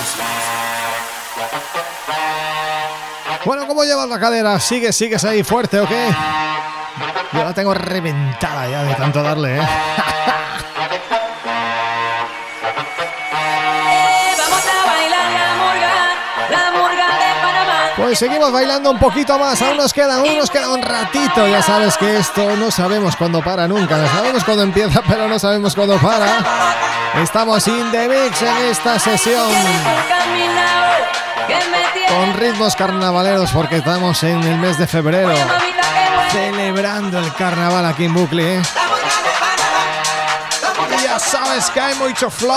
Bueno, ¿cómo llevas la cadera? ¿Sigues, sigues ahí fuerte o qué? Yo la tengo reventada ya de tanto darle, ¿eh? Pues seguimos bailando un poquito más, aún nos queda, aún nos queda un ratito. Ya sabes que esto no sabemos cuándo para nunca, no sabemos cuándo empieza, pero no sabemos cuándo para. Estamos in the mix en esta sesión con ritmos carnavaleros porque estamos en el mes de febrero celebrando el carnaval aquí en Bucle, ¿eh? ya sabes que hay mucho flow.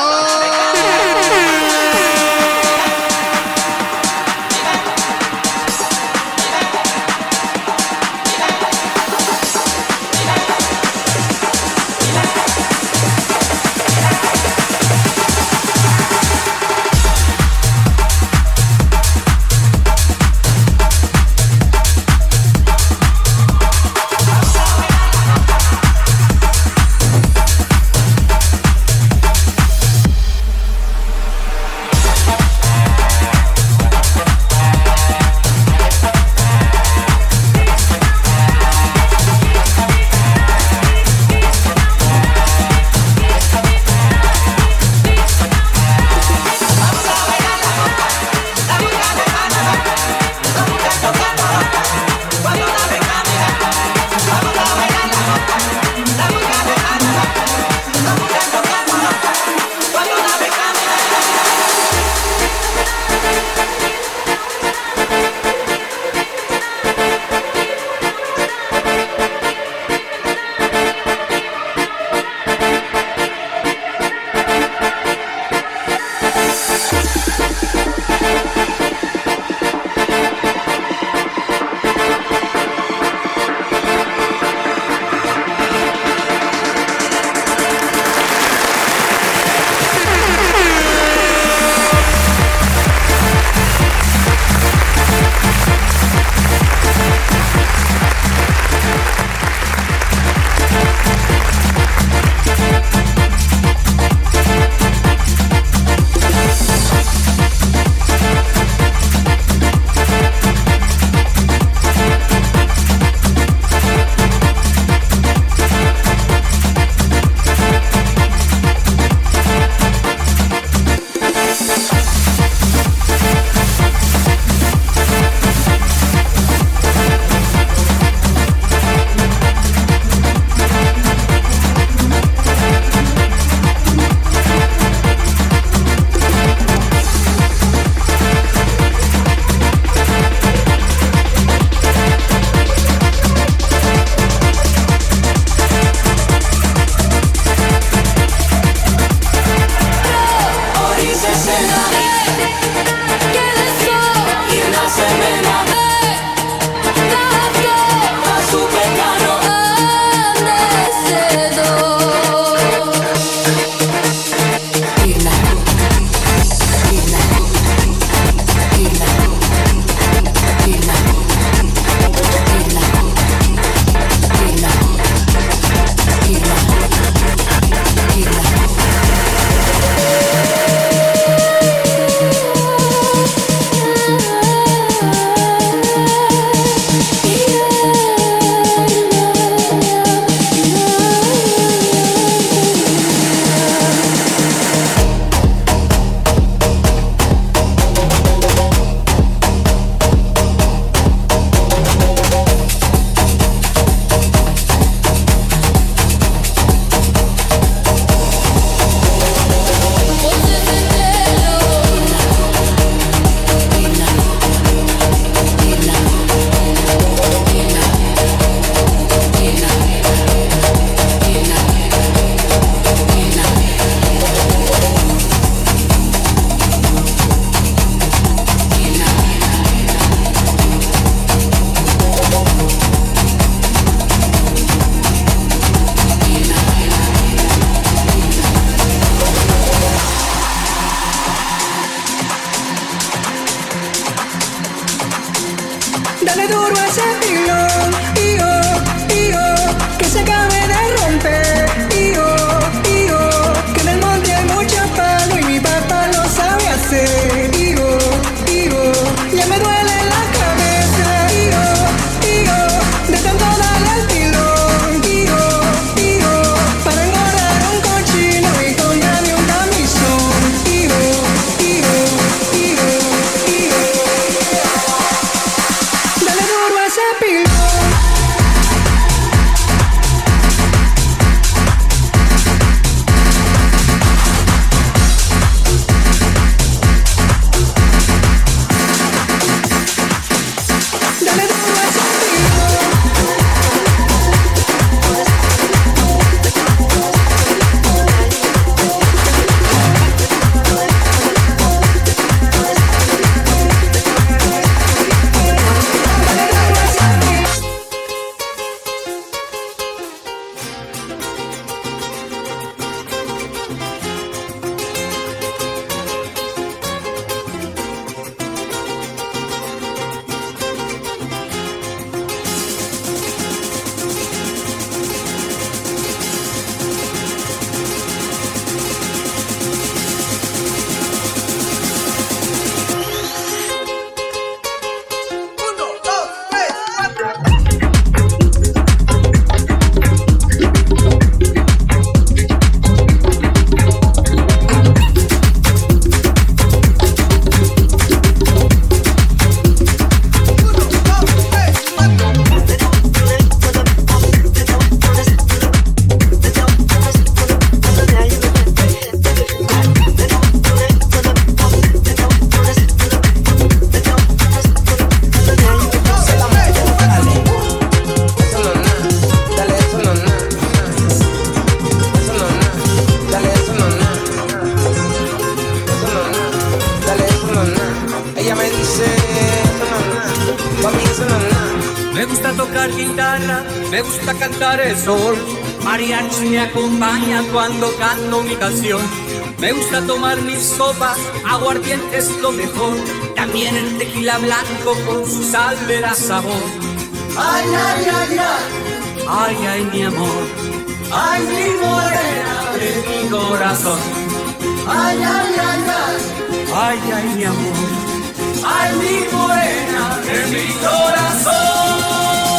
tocar guitarra, me gusta cantar el sol. Mariachi me acompaña cuando canto mi canción. Me gusta tomar mi sopa, aguardiente es lo mejor. También el tequila blanco con su sal le da sabor. Ay, ay, ay, ay, ay, ay, mi amor. Ay, mi morena de mi corazón. Ay, ay, ay, ay, ay, ay, mi amor. Ay, mi morena de mi corazón.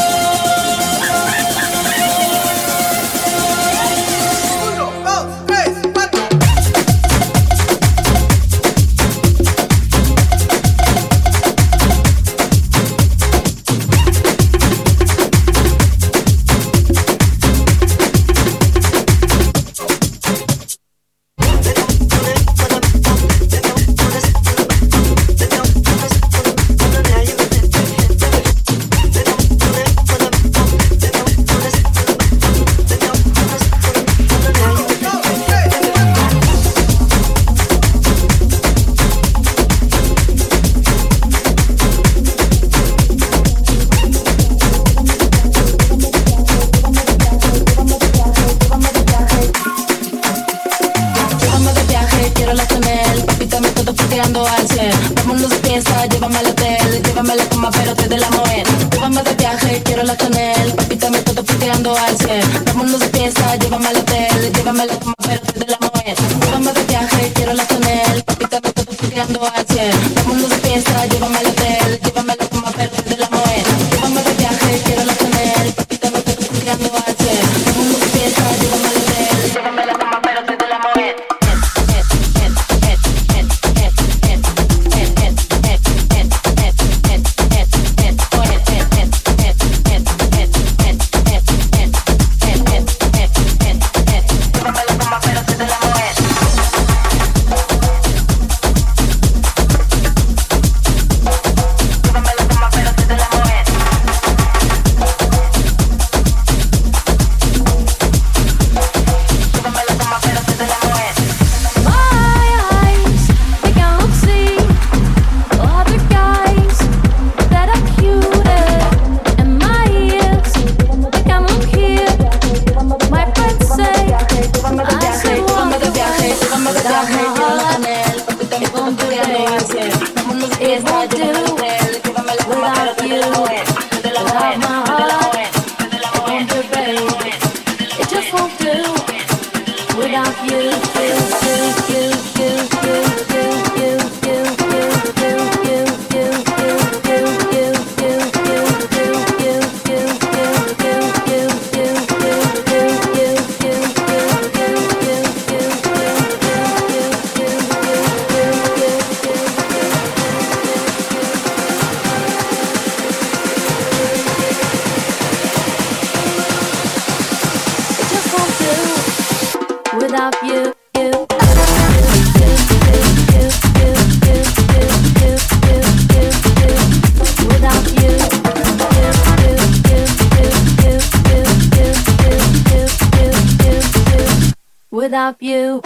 Without you.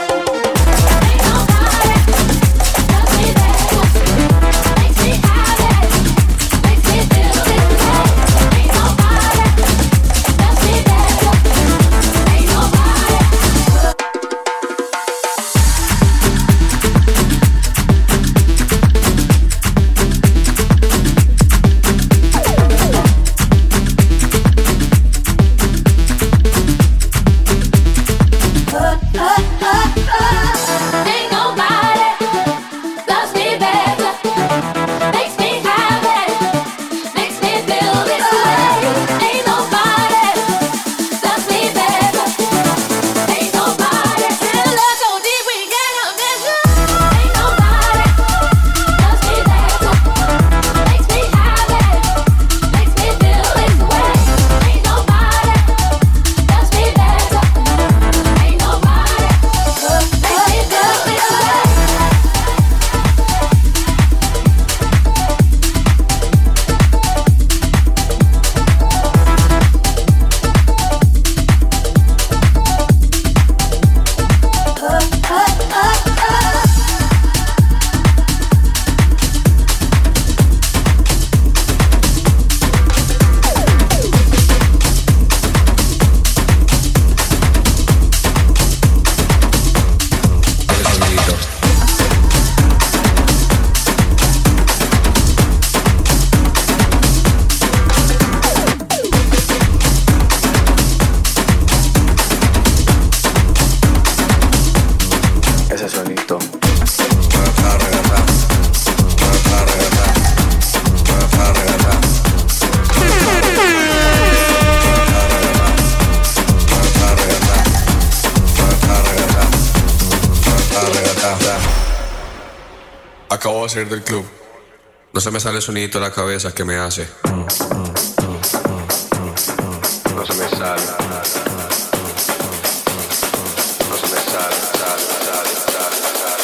Oh, oh, oh. ese sonito. Acabo de salir del club. No se me sale el sonidito de la cabeza que me hace. No se me sale. No se me sale, sale, sale, sale, sale,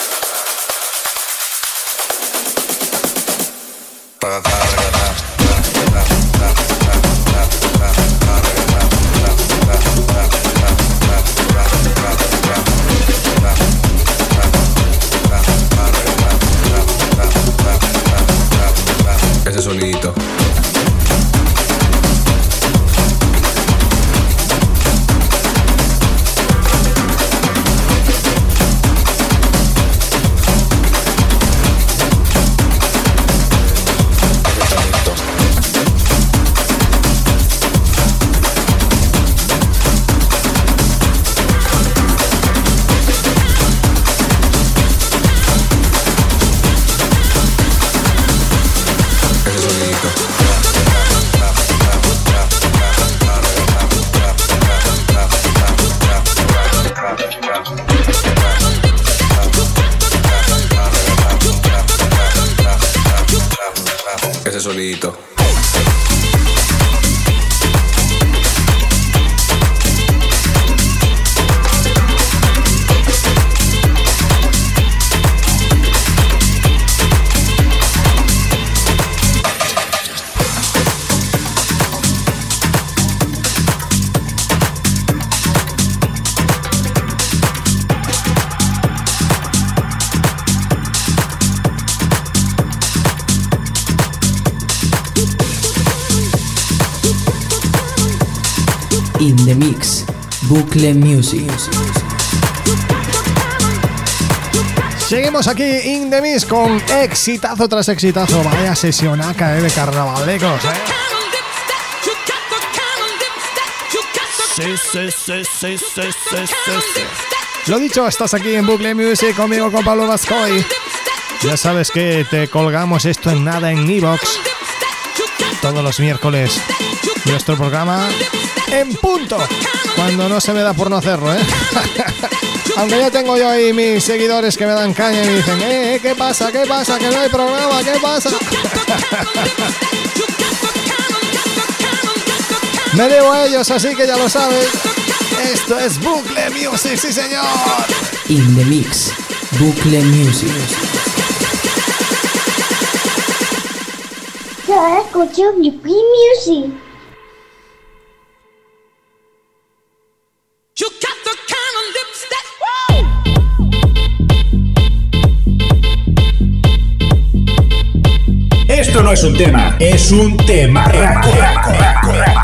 ese sonidito. Ese sonidito. In the Mix, Bucle Music. Seguimos aquí in the mix con exitazo tras exitazo. Vaya sesionaca eh, de carnavalejos, eh. Sí, sí, sí, sí, sí, sí, sí. Lo dicho, estás aquí en Bucle Music conmigo, con Pablo Bascoy. Ya sabes que te colgamos esto en nada en iVoox todos los miércoles. Nuestro programa en punto, cuando no se me da por no hacerlo, ¿eh? Aunque ya tengo yo ahí mis seguidores que me dan caña y me dicen, eh, ¿qué pasa? ¿Qué pasa? Que no hay programa, ¿qué pasa? Me debo a ellos, así que ya lo sabes. Esto es Bucle Music, sí señor. In the Mix, Bucle Music. Yo escucho Bucle Music. Esto no es un tema, es un tema. Raco, raco, raco, raco.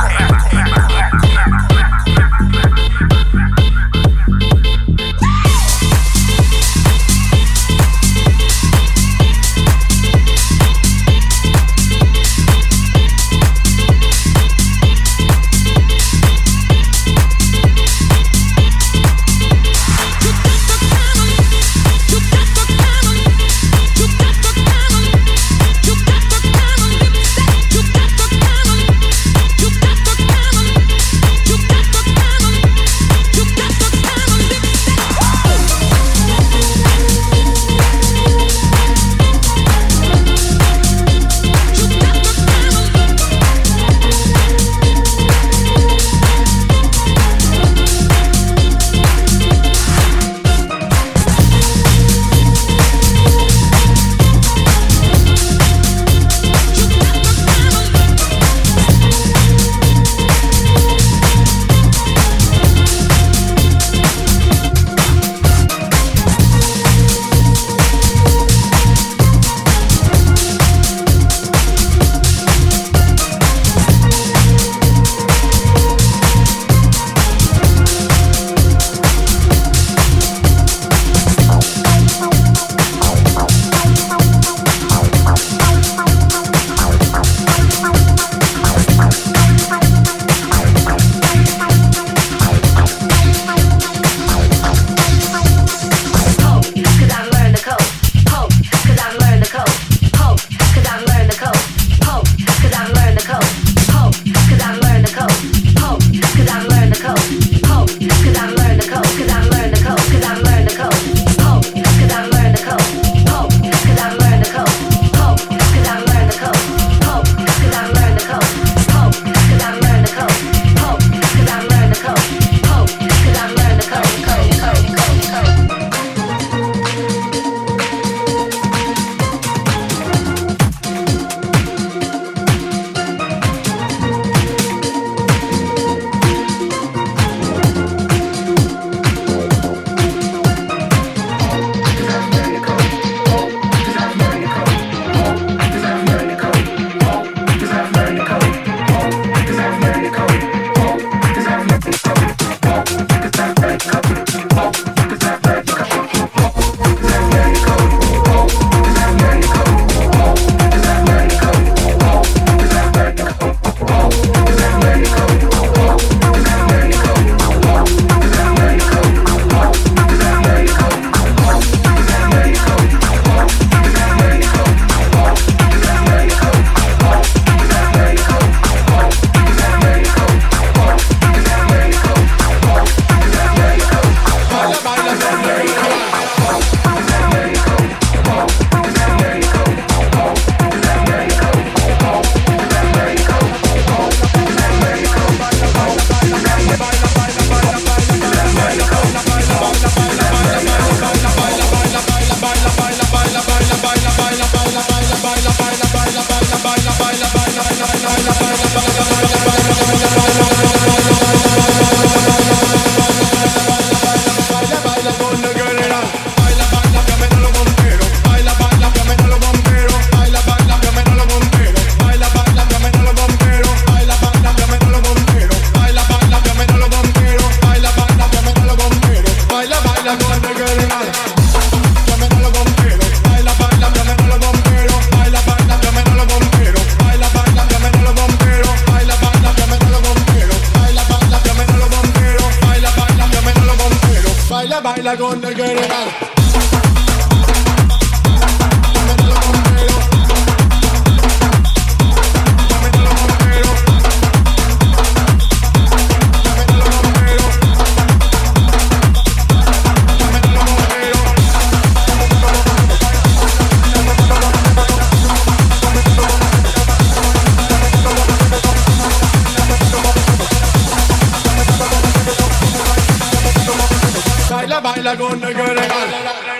You baila con el que regala.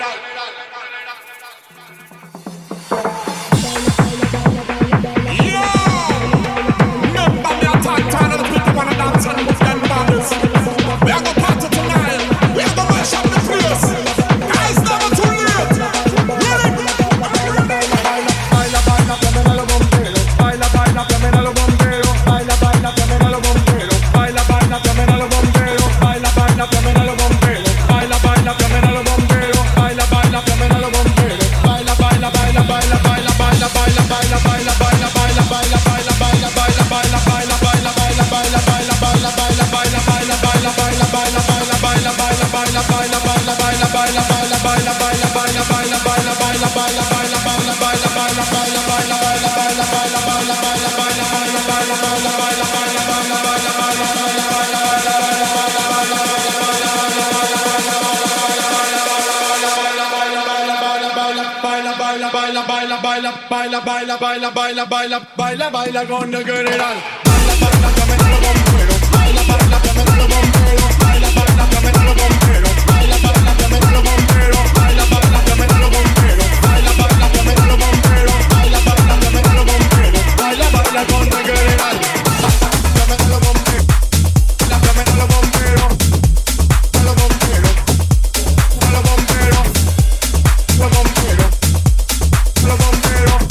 Baila, baila, baila, baila, baila, baila, baila con el general. Baila, baila, camina los bomberos. Baila, baila, camina los bomberos. Baila, baila, camina los bomberos. Baila, baila, camina los bomberos. Baila, baila, camina los bomberos. Baila, baila, camina los bomberos. Baila, baila, camina los bomberos. Baila, baila con el general. Camina los bomberos. La camina los bomberos. Los bomberos. Los bomberos. Los bomberos. Los bomberos.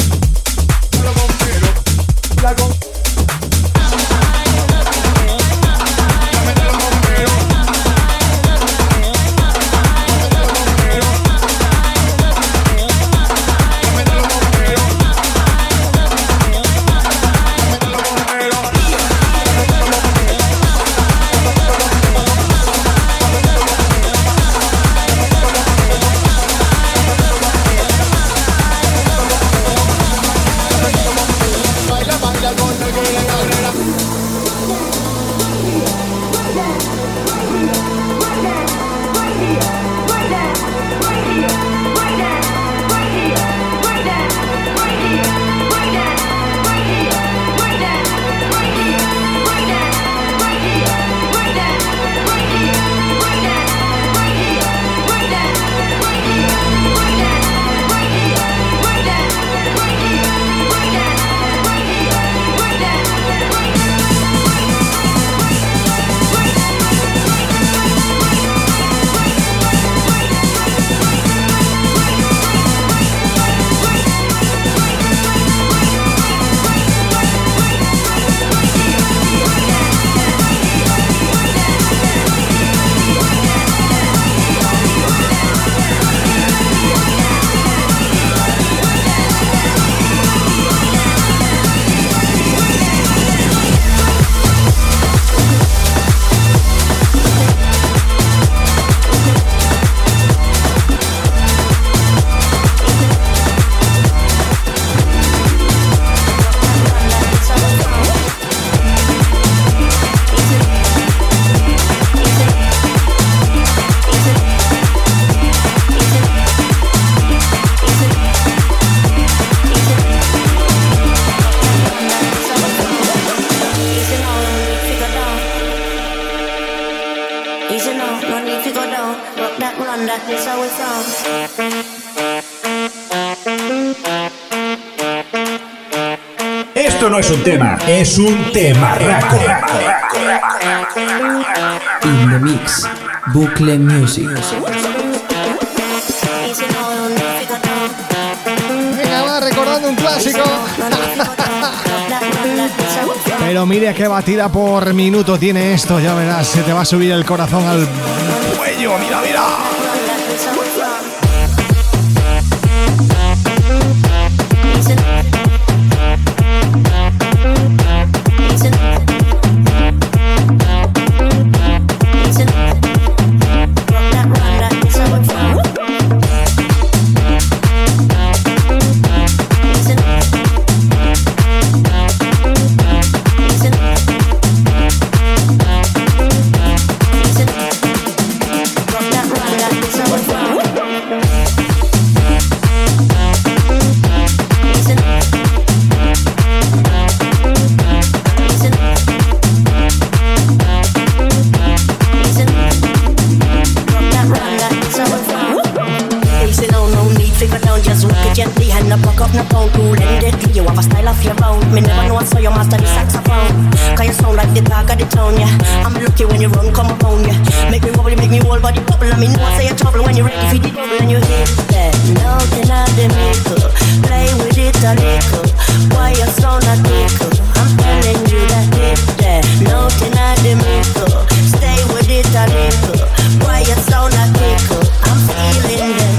La con Esto no es un tema, es un temarraco. In the mix, Bucle Music. Venga, va recordando un clásico. Pero mira qué batida por minuto tiene esto, ya verás, se te va a subir el corazón al cuello, mira, mira. down. Just walk it gently and not buck up no bone. Cool and deadly, you have a style of your own. Me never know so you master the saxophone. Cause you sound like the talk of the town, yeah. I'm lucky when you run, come around, yeah. Make me wobble, make me whole body bubble. I mean, no one say you trouble when you're ready for the double and you hit that. Nothing out the middle. Play with it a little. Why you sound a tickle? I'm telling you that hit that. Nothing out the middle. Stay with it a little. Why you sound a tickle? I'm feeling that.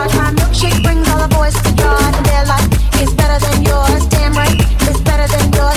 Yours, damn right, it's better than yours.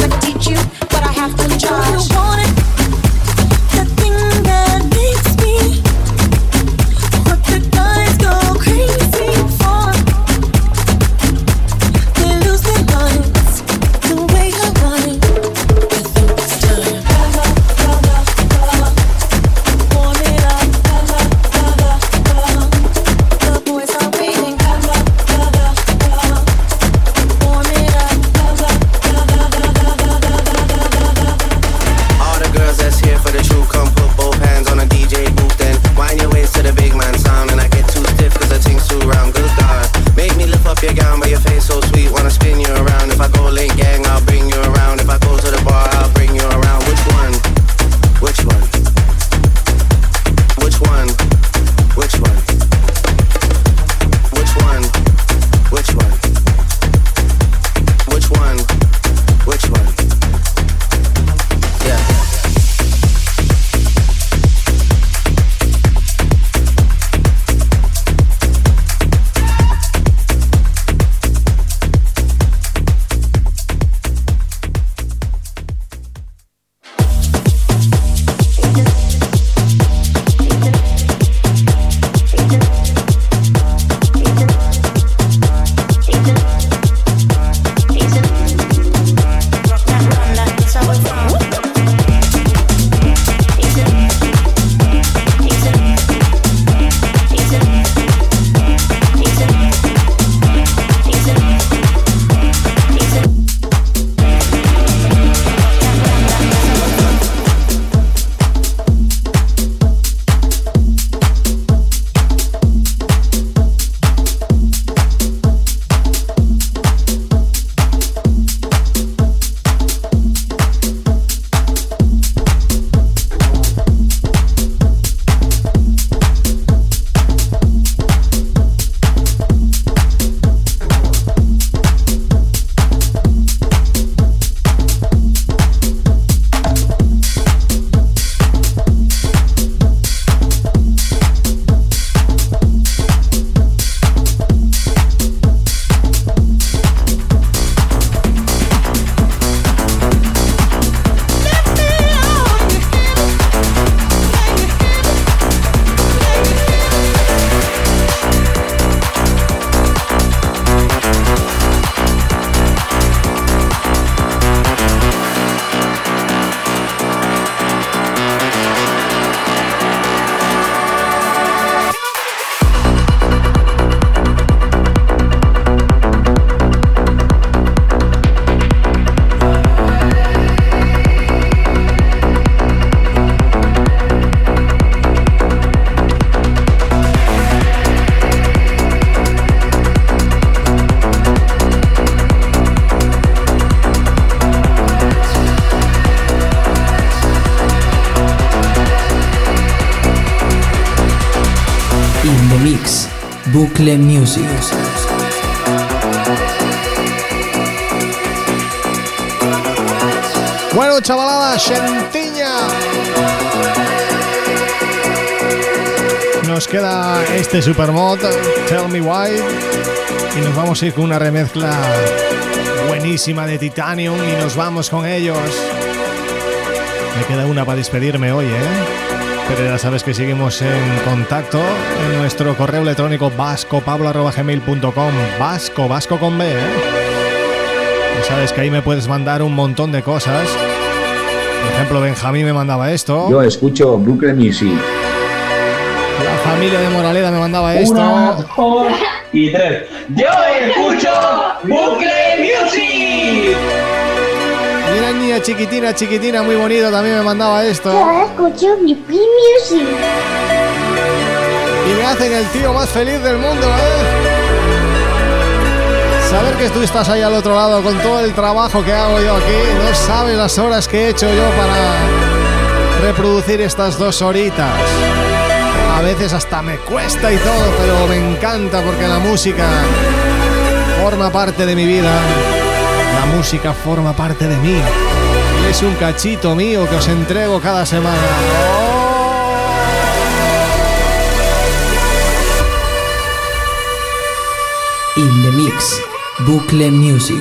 Bucle Music. Bueno, chavalada, Xentiña. Nos queda este Supermod, Tell Me Why. Y nos vamos a ir con una remezcla buenísima de Titanium. Y nos vamos con ellos. Me queda una para despedirme hoy, ¿eh? Pero ya sabes que seguimos en contacto en nuestro correo electrónico vasco pablo arroba gmail punto com. Vasco, vasco con B, ¿eh? Ya sabes que ahí me puedes mandar un montón de cosas. Por ejemplo, Benjamín me mandaba esto. Yo escucho Bucle Music. La familia de Moraleda me mandaba esto. Una, dos y tres. Yo escucho Bucle Music. Y una niña chiquitina, chiquitina, muy bonita también me mandaba esto. Yo escucho Bucle Music. Y me hacen el tío más feliz del mundo, ¿eh? Saber que tú estás ahí al otro lado con todo el trabajo que hago yo aquí. No sabes las horas que he hecho yo para reproducir estas dos horitas. A veces hasta me cuesta y todo, pero me encanta porque la música forma parte de mi vida. La música forma parte de mí. Y es un cachito mío que os entrego cada semana. In the mix, Bucle Music.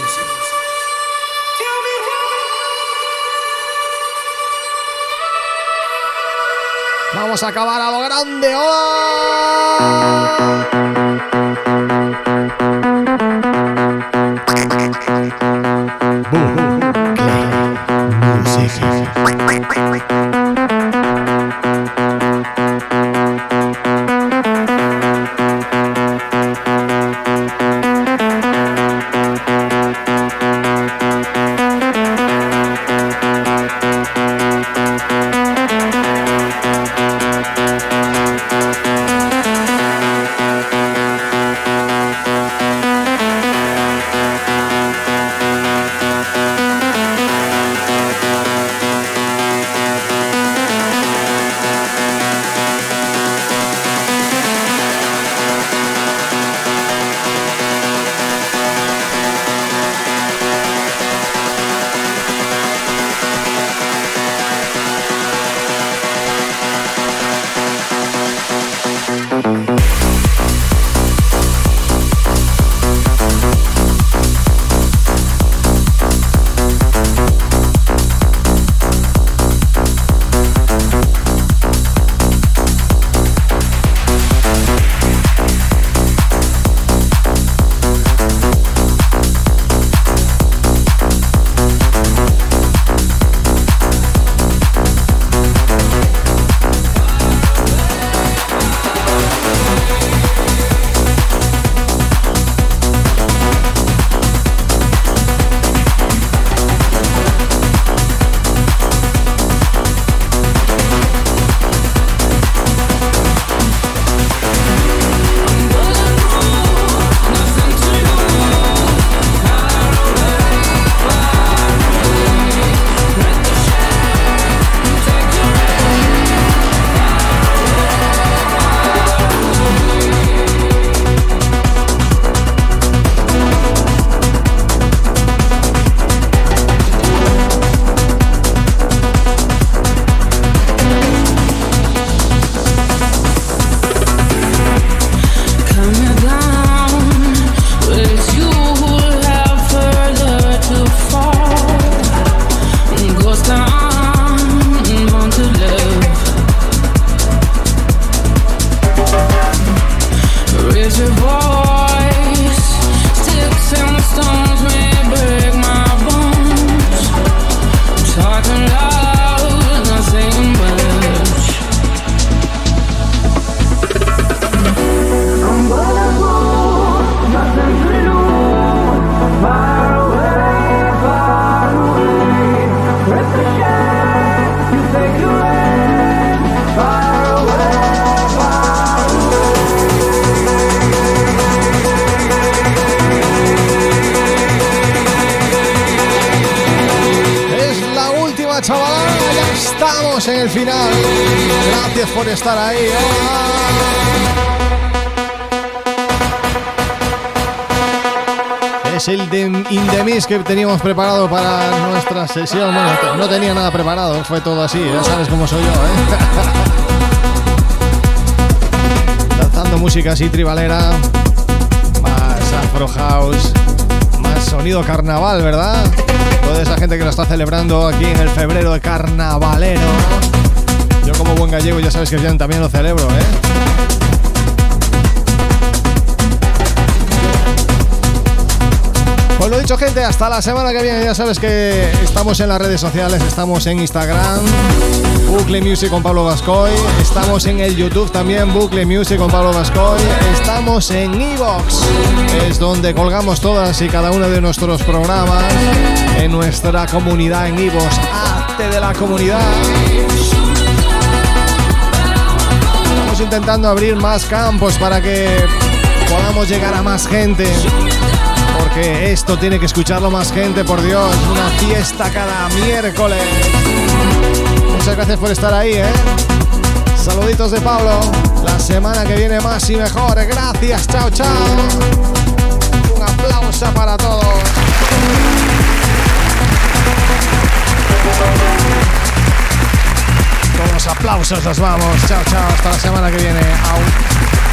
Vamos a acabar a lo grande. ¡Hola! En el final. Gracias por estar ahí. es el de In The Mix que teníamos preparado para nuestra sesión. Bueno, no tenía nada preparado, fue todo así, ya sabes cómo soy yo, ¿eh? Lanzando música así tribalera, más afro house, más sonido carnaval, ¿verdad? Toda esa gente que lo está celebrando aquí en el febrero de carnavalero. Yo como buen gallego ya sabes que yo también lo celebro, ¿eh? Pues lo dicho, gente, hasta la semana que viene. Ya sabes que estamos en las redes sociales, estamos en Instagram, Bucle Music con Pablo Vascoy, estamos en el YouTube también, Bucle Music con Pablo Vascoy, estamos en iVoox, es donde colgamos todas y cada uno de nuestros programas en nuestra comunidad en iVoox. Hazte de la comunidad. Estamos intentando abrir más campos para que podamos llegar a más gente. Porque esto tiene que escucharlo más gente, por Dios. Una fiesta cada miércoles. Muchas gracias por estar ahí, ¿eh? Saluditos de Pablo. La semana que viene más y mejor. Gracias, chao, chao. Un aplauso para todos. Con los aplausos nos vamos. Chao, chao. Hasta la semana que viene. Au.